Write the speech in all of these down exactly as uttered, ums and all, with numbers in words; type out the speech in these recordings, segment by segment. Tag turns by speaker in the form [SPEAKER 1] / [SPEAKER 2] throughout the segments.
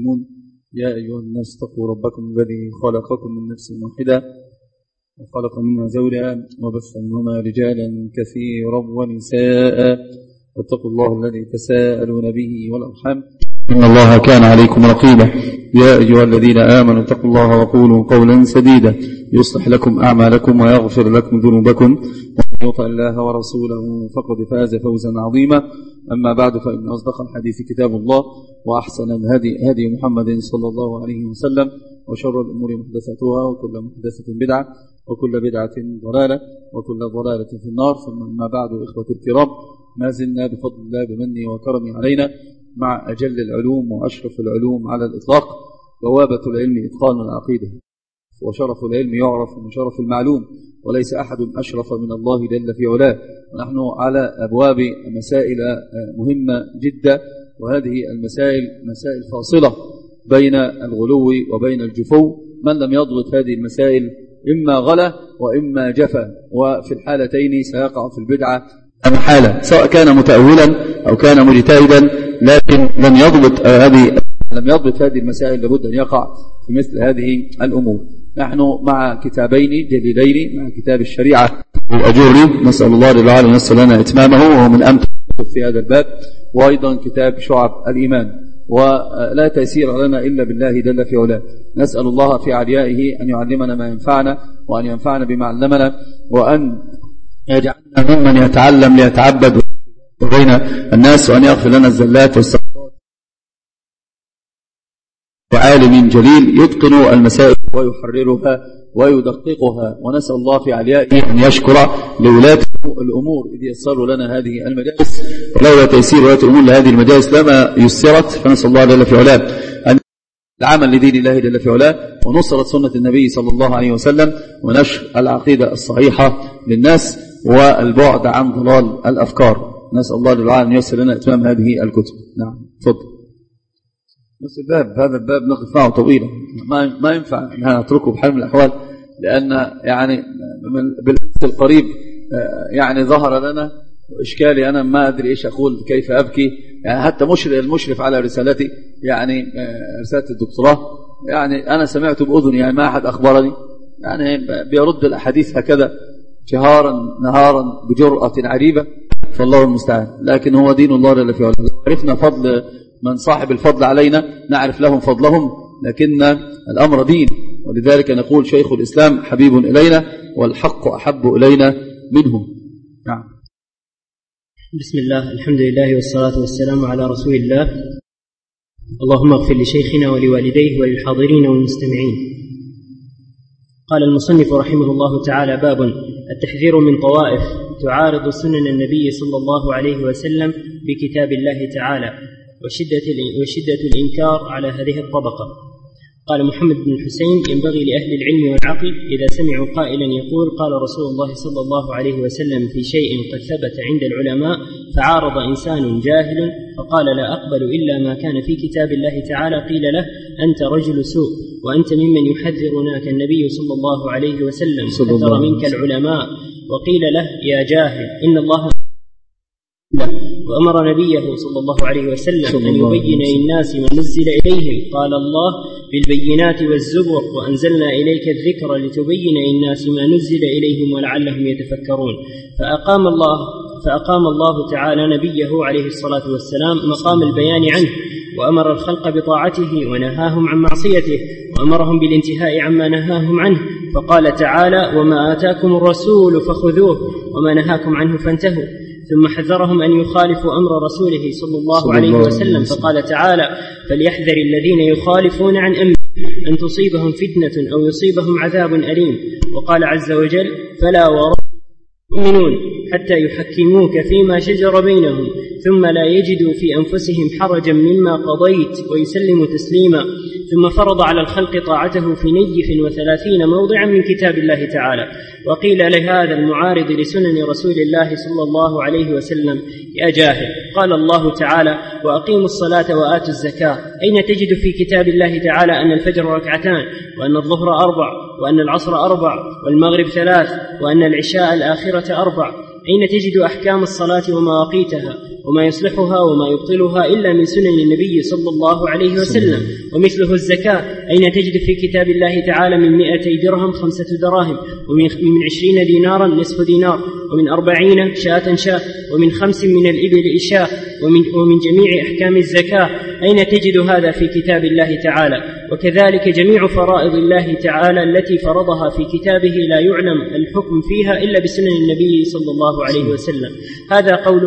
[SPEAKER 1] المسلمون. يا أيها الناس اتقوا ربكم الذي خلقكم من نفس واحدة وخلق منها زوجها وبث منهما رجالا كثيرا ونساء واتقوا الله الذي تساءلون به والأرحام إن الله كان عليكم رقيبا. يا أيها الذين آمنوا اتقوا الله وقولوا قولا سديدا يصلح لكم أعمالكم ويغفر لكم ذنوبكم ومن يطع الله ورسوله فقد فاز فوزا عظيما. أما بعد فإن أصدق الحديث كتاب الله وأحسن الهدي هدي محمد صلى الله عليه وسلم وشر الأمور محدثاتها وكل محدثة بدعة وكل بدعة ضلالة وكل ضلالة في النار. ثم أما بعد إخوة الكرام، ما زلنا بفضل الله بمنه وكرمه علينا مع أجل العلوم وأشرف العلوم على الإطلاق، بوابة العلم إتقان العقيدة، وشرف العلم يعرف من شرف المعلوم، وليس أحد أشرف من الله جل في علاه. ونحن على أبواب مسائل مهمة جدا، وهذه المسائل مسائل فاصلة بين الغلو وبين الجفو. من لم يضبط هذه المسائل إما غلا وإما جفا، وفي الحالتين سيقع في البدعة محالة، سواء كان متأولا أو كان مجتهدا، لكن لم يضبط هذه لم يضبط هذه المسائل لابد أن يقع في مثل هذه الأمور. نحن مع كتابين جليلين، مع كتاب الشريعة الأجوري، نسأل الله للعالم أن يسر لنا إتمامه وهو من أمتع في هذا الباب، وأيضا كتاب شعب الإيمان. ولا تيسير لنا إلا بالله جل في علاه. نسأل الله في عليائه أن يعلمنا ما ينفعنا وأن ينفعنا بما علمنا، وأن يجعلنا ممن يتعلم ليتعبد بين الناس، وأن يغفر لنا الزلات والسقطات. وعالم جليل يتقن المسائل ويحررها ويدققها، ونسأل الله في عليائه أن يشكر لولاة الأمور إذ يسروا لنا هذه المجالس، ولولا تيسير ولاة الأمور لهذه المجالس لما يسرت. فنسأل الله جل في علاه أن العمل لدين الله جل في علاه، ونصرت سنة النبي صلى الله عليه وسلم، ونشر العقيدة الصحيحة للناس، والبعد عن ضلال الأفكار. نسأل الله للعالم أن ييسر لنا إتمام هذه الكتب. نعم، تفضل. نفس الباب، هذا الباب نقف معه طويلا، ما ما ينفع أن نتركه بحال من الأحوال، لأن يعني بالأمس القريب يعني ظهر لنا إشكالي، أنا ما أدري إيش أقول، كيف أبكي. يعني حتى مشرف المشرف على رسالتي، يعني رسالة الدكتوراه، يعني أنا سمعت بأذني، يعني ما أحد أخبرني، يعني بيرد الأحاديث هكذا جهارا نهارا بجرأة عجيبة، فالله المستعان. لكن هو دين الله جل في علاه. عرفنا فضل من صاحب الفضل علينا نعرف لهم فضلهم، لكن الأمر دين، ولذلك نقول شيخ الإسلام حبيب إلينا والحق أحب إلينا منه. نعم.
[SPEAKER 2] بسم الله، الحمد لله والصلاة والسلام على رسول الله. اللهم اغفر لشيخنا ولوالديه وللحاضرين والمستمعين. قال المصنف رحمه الله تعالى: باب التحذير من طوائف تعارض سنن النبي صلى الله عليه وسلم بكتاب الله تعالى، وشدة, وشدة الإنكار على هذه الطبقة. قال محمد بن الحسين: ينبغي لأهل العلم والعقل إذا سمعوا قائلا يقول قال رسول الله صلى الله عليه وسلم في شيء قد ثبت عند العلماء، فعارض إنسان جاهل فقال لا أقبل إلا ما كان في كتاب الله تعالى، قيل له: أنت رجل سوء، وأنت ممن يحذرناك النبي صلى الله عليه وسلم، حذر منك العلماء. وقيل له: يا جاهل، إن الله وأمر نبيه صلى الله عليه وسلم أن يبين للناس ما نزل إليهم، قال الله: بالبينات والزبر وأنزلنا إليك الذكر لتبين للناس ما نزل إليهم ولعلهم يتفكرون. فأقام الله فأقام الله تعالى نبيه عليه الصلاة والسلام مقام البيان عنه، وأمر الخلق بطاعته ونهاهم عن معصيته، وأمرهم بالانتهاء عما نهاهم عنه. فقال تعالى: وما آتاكم الرسول فخذوه وما نهاكم عنه فانتهوا. ثم حذرهم أن يخالفوا أمر رسوله صلى الله عليه وسلم، فقال تعالى: فليحذر الذين يخالفون عن أمره أن تصيبهم فتنة أو يصيبهم عذاب أليم. وقال عز وجل: فلا وربك يؤمنون حتى يحكموك فيما شجر بينهم ثم لا يجدوا في أنفسهم حرجا مما قضيت ويسلموا تسليما. ثم فرض على الخلق طاعته في نيف وثلاثين موضعا من كتاب الله تعالى. وقيل لهذا المعارض لسنن رسول الله صلى الله عليه وسلم: يا جاهل، قال الله تعالى: وأقيموا الصلاة وآتوا الزكاة. أين تجد في كتاب الله تعالى أن الفجر ركعتان، وأن الظهر أربع، وأن العصر أربع، والمغرب ثلاث، وأن العشاء الآخرة أربع؟ أين تجد أحكام الصلاة ومواقيتها وما يصلحها وما يبطلها إلا من سنن النبي صلى الله عليه وسلم؟ ومثله الزكاة. أين تجد في كتاب الله تعالى من مئتي درهم خمسة دراهم، ومن من عشرين دينارا نصف دينار، ومن أربعين شاة شاة، ومن خمس من الإبل إشاء، ومن, ومن جميع أحكام الزكاة. أين تجد هذا في كتاب الله تعالى؟ وكذلك جميع فرائض الله تعالى التي فرضها في كتابه لا يعلم الحكم فيها إلا بسنن النبي صلى الله عليه وسلم. هذا قول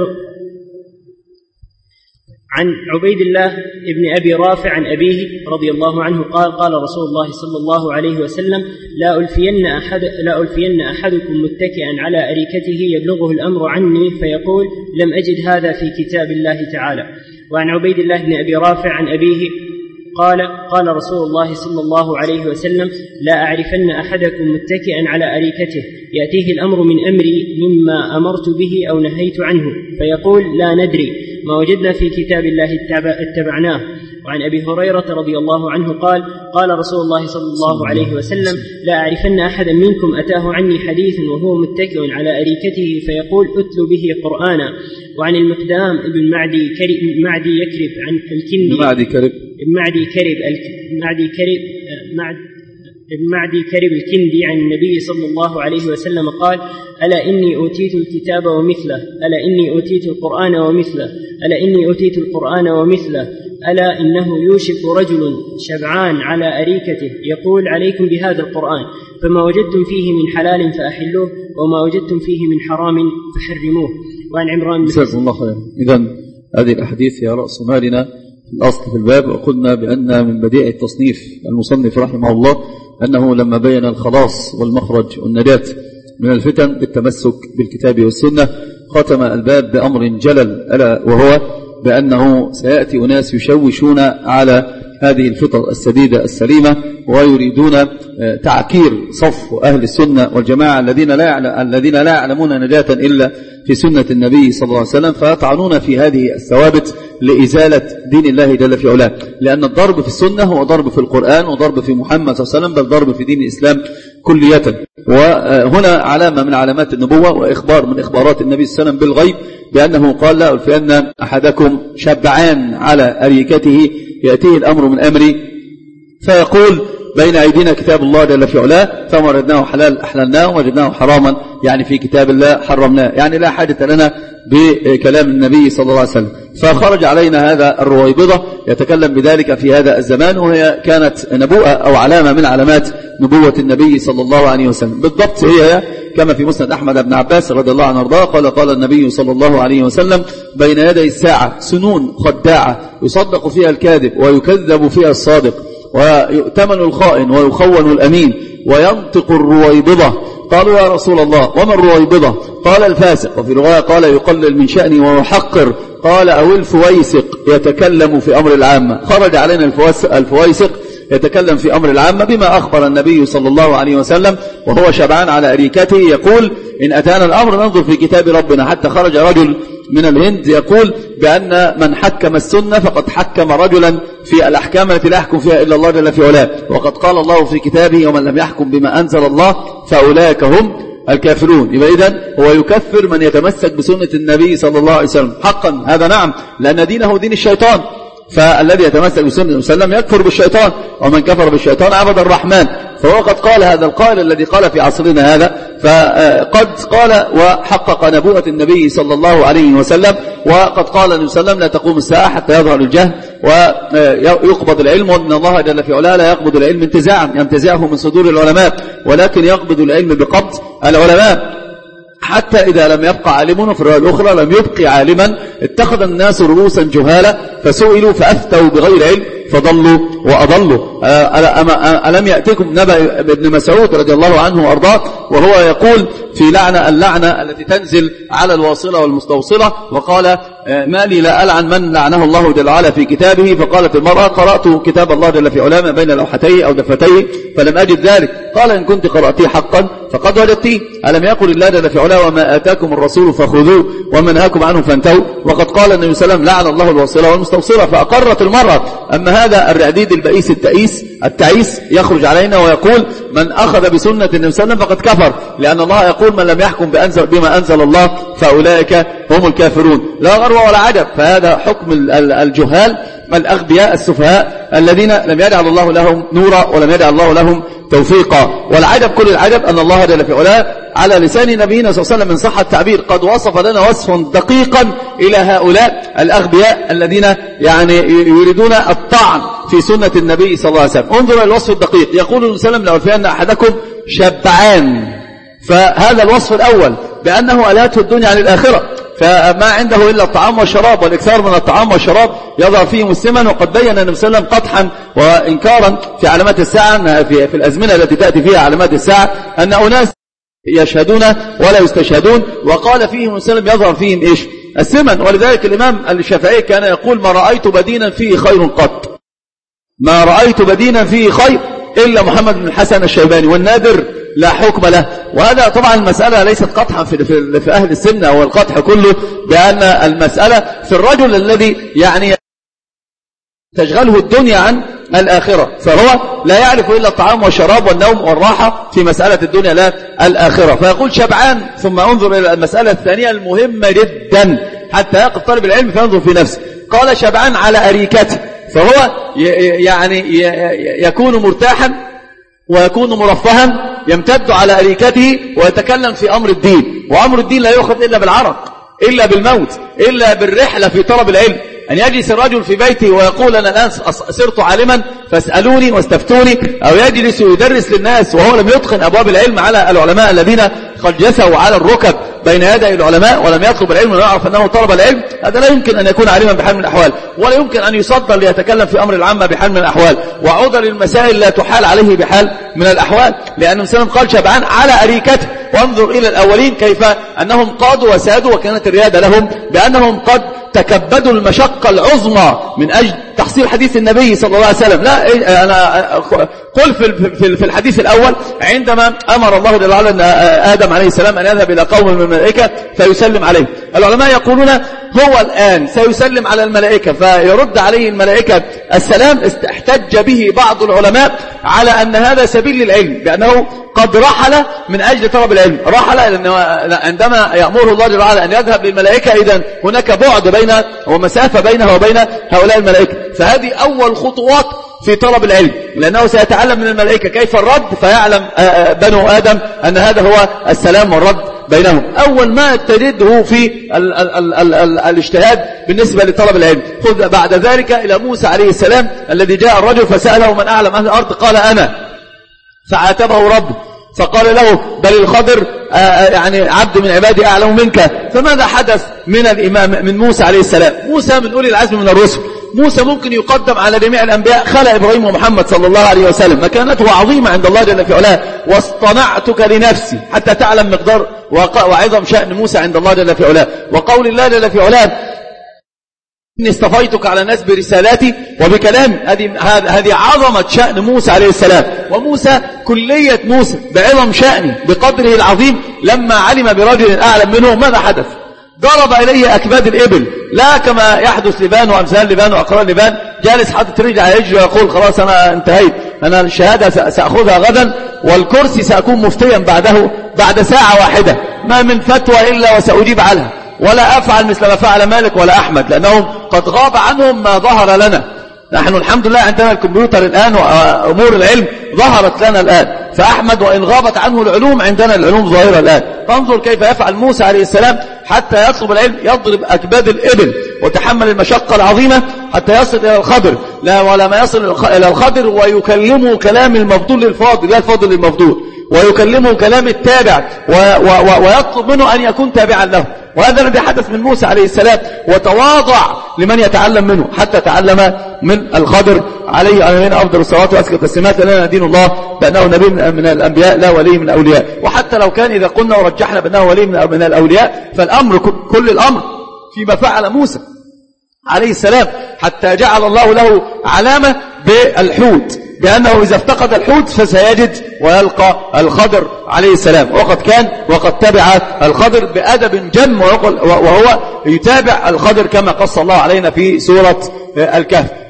[SPEAKER 2] عن عبيد الله ابن أبي رافع عن أبيه رضي الله عنه قال: قال رسول الله صلى الله عليه وسلم: لا ألفين, أحد لا ألفين أحدكم متكئا على أريكته يبلغه الأمر عني فيقول: لم أجد هذا في كتاب الله تعالى. وعن عبيد الله بن أبي رافع عن أبيه قال: قال رسول الله صلى الله عليه وسلم: لا أعرفن أحدكم متكئا على أريكته يأتيه الأمر من أمري مما أمرت به أو نهيت عنه فيقول: لا ندري، ما وجدنا في كتاب الله اتبعناه. وعن أبي هريرة رضي الله عنه قال: قال رسول الله صلى الله عليه وسلم: لا أعرفن أحدا منكم أتاه عني حديث وهو متكئ على أريكته فيقول: أتل به قرآنا. وعن المقدام ابن معدي كرب معدي يكرب عن الكندي
[SPEAKER 1] معدي كرب
[SPEAKER 2] معدي كرب معدي كرب معد معدي كرب الكندي عن النبي صلى الله عليه وسلم قال: ألا إني أوتيت الكتاب ومثله، ألا إني أوتيت القرآن ومثله، ألا إني أوتيت القرآن ومثله، ألا إنه يوشك رجل شبعان على أريكته يقول: عليكم بهذا القرآن، فما وجدتم فيه من حلال فأحلوه، وما وجدتم فيه من حرام فحرموه. وعن عمران
[SPEAKER 1] جزاكم الله خيرا. إذن هذه الأحاديث هي رأس مالنا في الأصل في الباب. وقلنا بأن من بديع التصنيف المصنف رحمه الله أنه لما بين الخلاص والمخرج والنجاة من الفتن بالتمسك بالكتاب والسنة ختم الباب بأمر جلل، ألا وهو بأنه سيأتي أناس يشوشون على هذه الفطر السديدة السليمة ويريدون تعكير صف أهل السنة والجماعة الذين لا الذين لا يعلمون نجاة إلا في سنة النبي صلى الله عليه وسلم، فيطعنون في هذه الثوابت لإزالة دين الله جل في علاه. لأن الضرب في السنة هو ضرب في القرآن وضرب في محمد صلى الله عليه وسلم، بل ضرب في دين الإسلام كلية. وهنا علامة من علامات النبوة وإخبار من إخبارات النبي صلى الله عليه وسلم بالغيب بأنه قال: لا ألفين أحدكم شبعان على أريكته يأتيه الأمر من أمري فيقول: بين أيدينا كتاب الله جل في علاه، فما وجدناه حلال أحللناه ووجدناه حراما يعني في كتاب الله حرمناه، يعني لا حاجة لنا بكلام النبي صلى الله عليه وسلم. فخرج علينا هذا الرويبضة يتكلم بذلك في هذا الزمان، وهي كانت نبوءة أو علامة من علامات نبوة النبي صلى الله عليه وسلم. بالضبط هي كما في مسند أحمد بن عباس رضي الله عنه وارضاه قال: قال النبي صلى الله عليه وسلم: بين يدي الساعة سنون خداعة يصدق فيها الكاذب ويكذب فيها الصادق، ويؤتمن الخائن ويخون الأمين، وينطق الرويبضة. قالوا: يا رسول الله وما الرويبضة؟ قال: الفاسق. وفي رواية قال: يقلل من شأنه ويحقر. قال: أو الفويسق يتكلم في أمر العامة. خرج علينا الفويسق يتكلم في أمر العامة بما أخبر النبي صلى الله عليه وسلم وهو شبعان على أريكته يقول: إن أتانا الأمر ننظر في كتاب ربنا. حتى خرج رجل من الهند يقول بأن من حكم السنة فقد حكم رجلا في الأحكام التي لا يحكم فيها إلا الله جل في علاه، وقد قال الله في كتابه: ومن لم يحكم بما أنزل الله فأولئك هم الكافرون. يبقى إذن هو يكفر من يتمسك بسنة النبي صلى الله عليه وسلم. حقا هذا نعم، لأن دينه دين الشيطان، فالذي يتمسك بسنة النبي صلى الله عليه وسلم يكفر بالشيطان، ومن كفر بالشيطان عبد الرحمن. فهو قد قال هذا القائل الذي قال في عصرنا هذا، فقد قال وحقق نبوة النبي صلى الله عليه وسلم. وقد قال النبي صلى الله عليه وسلم: لا تقوم الساعة حتى يظهر الجهل ويقبض العلم، وأن الله جل في علاه لا يقبض العلم انتزاعا ينتزعه من صدور العلماء، ولكن يقبض العلم بقبض العلماء، حتى إذا لم يبقى عالم. في الرواية الأخرى: لم يبقي عالما اتخذ الناس رؤوسا جهالا فسئلوا فأفتوا بغير علم فضلوا وأضلوا. ألم يأتكم نبأ ابن مسعود رضي الله عنه وأرضاه وهو يقول في لعنة اللعنة التي تنزل على الواصلة والمستوصلة، وقال: ما لي لا ألعن من لعنه الله جل وعلا في كتابه. فقالت المرأة: قرأت كتاب الله جل في علاه بين لوحتيه أو دفتيه فلم أجد ذلك. قال: إن كنت قرأتيه حقا فقد وجدتيه. ألم يقل الله جل في علاه: وما آتاكم الرسول فخذوه وما نهاكم عنه فانتهوا. وقد قال النبي صلى الله عليه وسلم: لعن الله الواصلة والمستوصلة. فأقرت المرأة. أما هذا الرعديد البئيس التئيس التعيس يخرج علينا ويقول: من أخذ بسنة النبي صلى الله عليه وسلم فقد كفر، لأن الله يقول: من لم يحكم بأنزل بما أنزل الله فأولئك هم الكافرون. لا غرو ثروة ولا عجب، فهذا حكم الجهال الأغبياء السفهاء الذين لم يجعل الله لهم نورا ولم يجعل الله لهم توفيقا. والعجب كل العجب أن الله جل في علاه على لسان نبينا صلى الله عليه وسلم من صح التعبير قد وصف لنا وصفا دقيقا إلى هؤلاء الأغبياء الذين يعني يريدون الطعن في سنة النبي صلى الله عليه وسلم. انظر إلى الوصف الدقيق، يقول وسلم لو فيأن أحدكم شبعان، فهذا الوصف الأول بأنه ألهته الدنيا عن الآخرة، فما عنده إلا الطعام والشراب والإكثار من الطعام والشراب يضع فيه مسلما. وقد بين النبي صلى الله عليه وسلم قدحا وإنكارا في علامات الساعة في, في الأزمنة التي تأتي فيها علامات الساعة أن أناس يشهدون ولا يستشهدون، وقال فيهم وسلم يظهر فيهم إيش؟ السمن. ولذلك الإمام الشافعي كان يقول ما رأيت بدينا فيه خير قط، ما رأيت بدينا فيه خير إلا محمد بن الحسن الشيباني، والنادر لا حكم له. وهذا طبعا المسألة ليست قطحا في, في, في أهل السنة، والقطح كله بأن المسألة في الرجل الذي يعني تشغله الدنيا عن الآخرة، فهو لا يعرف إلا الطعام والشراب والنوم والراحة في مسألة الدنيا لا الآخرة. فيقول شبعان. ثم انظر إلى المسألة الثانية المهمة جدا حتى يقف طالب العلم فينظر في نفسه. قال شبعان على أريكته، فهو يعني يكون مرتاحا ويكون مرفها، يمتد على أريكته ويتكلم في أمر الدين، وأمر الدين لا يؤخذ إلا بالعرق، إلا بالموت، إلا بالرحلة في طلب العلم. أن يجلس الرجل في بيته ويقول أنا الآن صرت عالما فاسألوني واستفتوني، أو يجلس ويدرس للناس وهو لم يتقن أبواب العلم على العلماء الذين قد جثوا على الركب بين يدي العلماء ولم يطلب العلم ويعرف أنه طلب العلم، هذا لا يمكن أن يكون عالما بحال من الأحوال، ولا يمكن أن يصدر ليتكلم في أمر العامة بحال من الأحوال، وعذر المسائل لا تحال عليه بحال من الأحوال، لأن مسلم قال شبعان على أريكته. وانظر إلى الأولين كيف أنهم قادوا وسادوا، وكانت الريادة لهم بأنهم قد تكبدوا المشقة العظمى من أجل تحصيل حديث النبي صلى الله عليه وسلم. لا، أنا قل في الحديث الأول عندما أمر الله جل وعلا آدم عليه السلام أن يذهب إلى قوم من الملائكة فيسلم عليه، العلماء يقولون هو الآن سيسلم على الملائكة فيرد عليه الملائكة السلام. احتج به بعض العلماء على أن هذا سبيل للعلم، بأنه قد رحل من أجل طلب العلم، رحل عندما يأمره الله جل وعلا أن يذهب للملائكة، إذن هناك بعد بين ومسافة بينه وبين هؤلاء الملائكة، فهذه أول خطوات في طلب العلم، لأنه سيتعلم من الملائكة كيف الرد، فيعلم بنو آدم أن هذا هو السلام والرد بينهم. أول ما تجده في ال ال ال ال ال الاجتهاد بالنسبة لطلب العلم. خذ بعد ذلك إلى موسى عليه السلام الذي جاء الرجل فسأله من أعلم أهل الأرض، قال أنا، فعاتبه ربه فقال له بل الخضر يعني عبد من عبادي أعلم منك. فماذا حدث من الإمام من موسى عليه السلام؟ موسى من أولي العزم من الرسل، موسى ممكن يقدم على جميع الأنبياء، خلق إبراهيم ومحمد صلى الله عليه وسلم، مكانته عظيمة عند الله جل في علاه. واصطنعتك لنفسي حتى تعلم مقدار وعظم شأن موسى عند الله جل في علاه. وقول الله جل في علاه إني اصطفيتك على الناس برسالاتي وبكلامي، هذه هذه عظمة شأن موسى عليه السلام. وموسى كلية موسى بعظم شأنه بقدره العظيم لما علم برجل أعلم منه ماذا حدث؟ ضرب إليه أكباد الإبل، لا كما يحدث لبان وأمثال لبان وأقران لبان، جالس حاطط رجل على رجله ويقول خلاص أنا انتهيت، أنا الشهادة سأخذها غدا والكرسي سأكون مفتيا بعده بعد ساعة واحدة، ما من فتوى إلا وسأجيب عنها، ولا أفعل مثل ما فعل مالك ولا أحمد، لأنهم قد غاب عنهم ما ظهر لنا. نحن الحمد لله عندنا الكمبيوتر الآن وأمور العلم ظهرت لنا الآن، فأحمد وإن غابت عنه العلوم عندنا العلوم ظاهرة الآن. فانظر كيف يفعل موسى عليه السلام حتى يطلب العلم، يضرب أكباد الإبل وتحمل المشقة العظيمة حتى يصل إلى الخضر، لا ولا ما يصل إلى الخضر ويكلمه كلام المفضول للفاضل لا الفاضل للمفضول، ويكلمه كلام التابع و و و ويطلب منه أن يكون تابعا له. وهذا الذي حدث من موسى عليه السلام، وتواضع لمن يتعلم منه حتى تعلم من الخضر عليه عليهم أفضل الصلاة وأزكى التسليمات. لنا دين الله بأنه نبي من الأنبياء لا ولي من الأولياء. وحتى لو كان إذا قلنا ورجحنا بأنه ولي من الأولياء، فالأمر كل الأمر فيما فعل موسى عليه السلام، حتى جعل الله له علامة بالحوت، بأنه إذا افتقد الحوت فسيجد ويلقى الخضر عليه السلام، وقد كان وقد تبع الخضر بأدب جم، وهو يتابع الخضر كما قص الله علينا في سورة الكهف.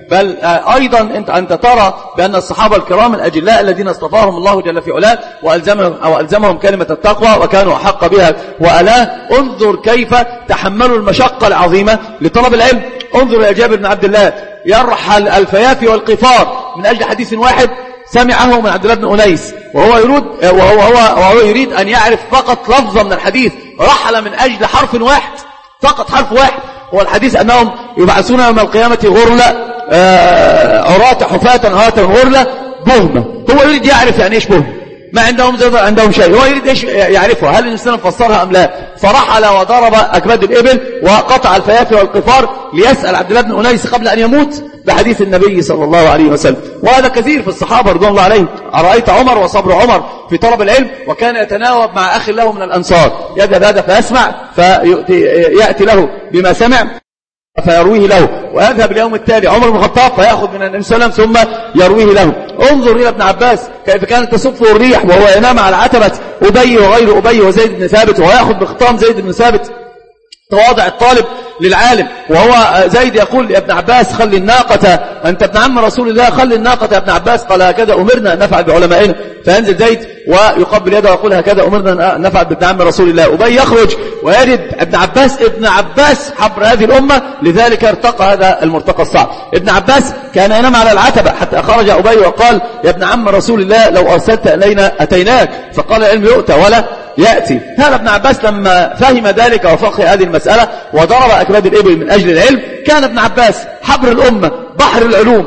[SPEAKER 1] بل أيضا أنت, أنت ترى بأن الصحابة الكرام الأجلاء الذين اصطفاهم الله جل في علاه وألزمهم, أو ألزمهم كلمة التقوى وكانوا أحق بها وألاه، انظر كيف تحملوا المشقة العظيمة لطلب العلم. انظر إلى جابر بن عبد الله يرحل الفيافي والقفار من أجل حديث واحد سمعه من عبد الله بن أنيس، وهو يريد, وهو هو وهو يريد أن يعرف فقط لفظا من الحديث، رحل من أجل حرف واحد فقط، حرف واحد هو الحديث أنهم يبعثون يوم القيامة غرلة عراة حفاة عراة غرلة بهمة. هو يريد يعرف يعني إيش بهمة، ما عندهم زي عندهم شيء، هو يريد إيش يعرفه، هل الإنسان فسرها أم لا. فرحل وضرب أكباد الإبل وقطع الفيافي والقفار ليسأل عبد الله بن أنيس قبل أن يموت بحديث النبي صلى الله عليه وسلم. وهذا كثير في الصحابة رضوان الله عليهم. أرأيت عمر وصبر عمر في طلب العلم، وكان يتناوب مع أخ له من الأنصار، يذهب هذا فيسمع فيأتي له بما سمع فيرويه له، ويذهب اليوم التالي عمر بن الخطاب فيأخذ من النبي صلى الله عليه وسلم ثم يرويه له. انظر إلى ابن عباس كيف كانت تسفه الريح وهو ينام على عتبة أبي وغير أبي وزيد بن ثابت، وهو يأخذ بخطام زيد بن ثابت تواضع الطالب للعالم. وهو زيد يقول لابن عباس خلي الناقة، أنت ابن عم رسول الله خلي الناقة يا ابن عباس، قال هكذا أمرنا أن نفعل بعلمائنا. فينزل زيد ويقبل يده ويقول هكذا أمرنا أن نفعل بابن عم رسول الله. أبي يخرج ويجد ابن عباس ابن عباس حبر هذه الأمة، لذلك ارتقى هذا المرتقى الصعب. ابن عباس كان ينام على العتبة حتى خرج أبي وقال يا ابن عم رسول الله لو أرسلت إلينا أتيناك، فقال العلم يؤتى ولا يأتي. هذا ابن عباس لما فهم ذلك وفقه هذه المسألة وضرب أكباد الإبل من أجل العلم، كان ابن عباس حبر الأمة بحر العلوم،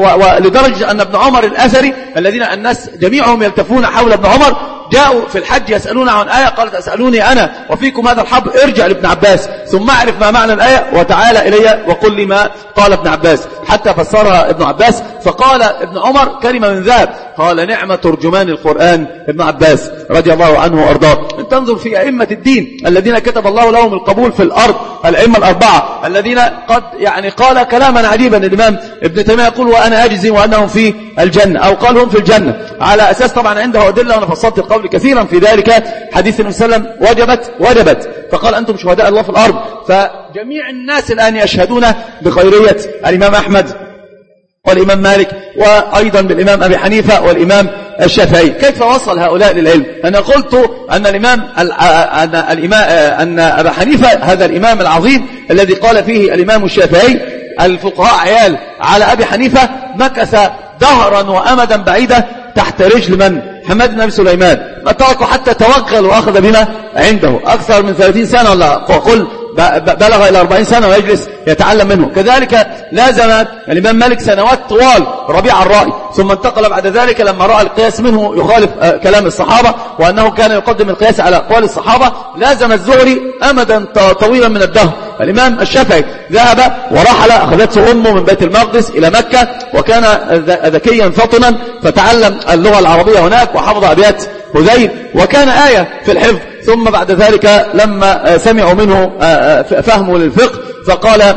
[SPEAKER 1] ولدرجة أن ابن عمر الأثري الذين الناس جميعهم يلتفون حول ابن عمر جاءوا في الحج يسألون عن آية، قالت أسألوني أنا وفيكم هذا الحبر، ارجع لابن عباس ثم اعرف ما معنى الآية وتعال إلي وقل لي ما قال ابن عباس، حتى فسرها ابن عباس. فقال ابن عمر كلمة من ذهب، قال نعم ترجمان القرآن ابن عباس رضي الله عنه وأرضاه. تنظر في أئمة الدين الذين كتب الله لهم القبول في الأرض، الأئمة الأربعة الذين قد يعني قال كلاما عجيبا. الإمام ابن تيمية يقول وأنا أجزم وأنهم في الجنة، أو قال هم في الجنة، على أساس طبعا عنده أدلة وأنا فصلت القول كثيرا في ذلك. حديث النبي صلى الله عليه وسلم وجبت وجبت، فقال أنتم شهداء الله في الأرض. فجميع الناس الآن يشهدون بخيرية الإمام أحمد والإمام مالك، وأيضا بالإمام أبي حنيفة والإمام الشافعي. كيف وصل هؤلاء للعلم؟ أنا قلت أن الإمام أن الإمام أن أبا حنيفة هذا الإمام العظيم الذي قال فيه الإمام الشافعي الفقهاء عيال على أبي حنيفة، مكث دهرا وأمدا بعيدا تحت رجل من؟ حماد بن أبي سليمان، ما تركوا حتى توغل وأخذ بما عنده أكثر من ثلاثين سنة، ولا قل بلغ إلى أربعين سنة ويجلس يتعلم منه. كذلك لازم الإمام مالك سنوات طوال ربيع الرأي، ثم انتقل بعد ذلك لما رأى القياس منه يخالف كلام الصحابة وأنه كان يقدم القياس على أقوال الصحابة، لازم الزهري أمدا طويلا من الدهر. الإمام الشافعي ذهب ورحل، أخذته أمه من بيت المقدس إلى مكة، وكان ذكيا فطنا فتعلم اللغة العربية هناك وحفظ أبيات هذيل وكان آية في الحفظ. ثم بعد ذلك لما سمعوا منه فهمه للفقه فقال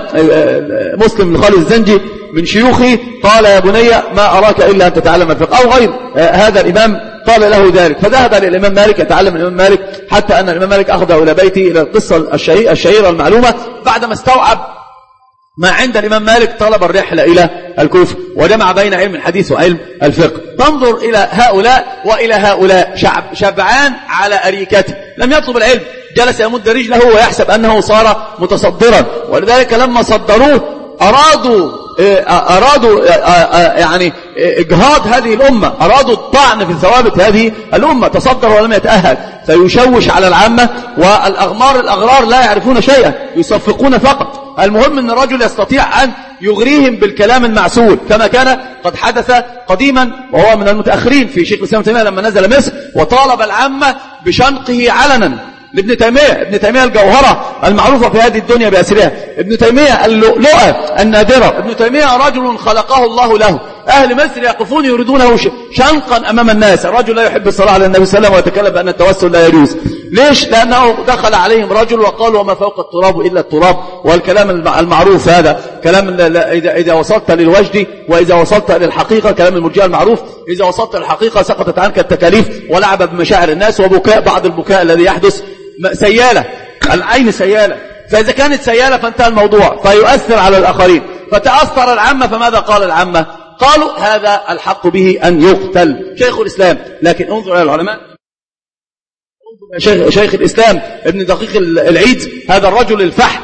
[SPEAKER 1] مسلم بن خالد الزنجي من شيوخي قال يا بني ما أراك إلا أن تتعلم الفقه، أو غير هذا الإمام قال له ذلك. فذهب للإمام مالك يتعلم الإمام مالك، حتى أن الإمام مالك أخذه إلى بيته إلى القصة الشهيرة المعلومة. بعدما استوعب ما عند الإمام مالك طلب الرحلة إلى الكوفة وجمع بين علم الحديث وعلم الفقه. تنظر إلى هؤلاء وإلى هؤلاء، شعب شبعان على أريكته، لم يطلب العلم، جلس يمد رجله ويحسب أنه صار متصدرا. ولذلك لما صدروه أرادوا أرادوا يعني إجهاض هذه الأمة، أرادوا الطعن في ثوابت هذه الأمة. تصدر ولم يتأهل فيشوش على العامة، والأغمار الأغرار لا يعرفون شيئا، يصفقون فقط. المهم أن الرجل يستطيع أن يغريهم بالكلام المعسول، كما كان قد حدث قديما وهو من المتأخرين في شيخ الإسلام تيمية لما نزل مصر وطالب العامة بشنقه علنا لابن تيمية. ابن تيمية الجوهرة المعروفة في هذه الدنيا بأسرها، ابن تيمية اللؤلؤة النادرة، ابن تيمية رجل خلقه الله له. أهل مصر يقفون يريدونه شنقا أمام الناس. الرجل لا يحب الصلاة على النبي صلى الله عليه وسلم ويتكلم بأن التوسل لا يجوز. ليش؟ لأنه دخل عليهم رجل وقال وما فوق التراب إلا التراب، والكلام المعروف هذا كلام إذا, إذا وصلت للوجد وإذا وصلت للحقيقة، كلام المرجئة المعروف، إذا وصلت للحقيقة سقطت عنك التكاليف ولعب بمشاعر الناس، وبكاء بعض البكاء الذي يحدث سيالة، العين سيالة، فإذا كانت سيالة فانتهى الموضوع فيؤثر على الآخرين. فتأثر العامة. فماذا قال العامة؟ قالوا هذا الحق به أن يقتل شيخ الإسلام. لكن انظر إلى العلماء، شيخ, شيخ الإسلام ابن دقيق العيد، هذا الرجل الفحم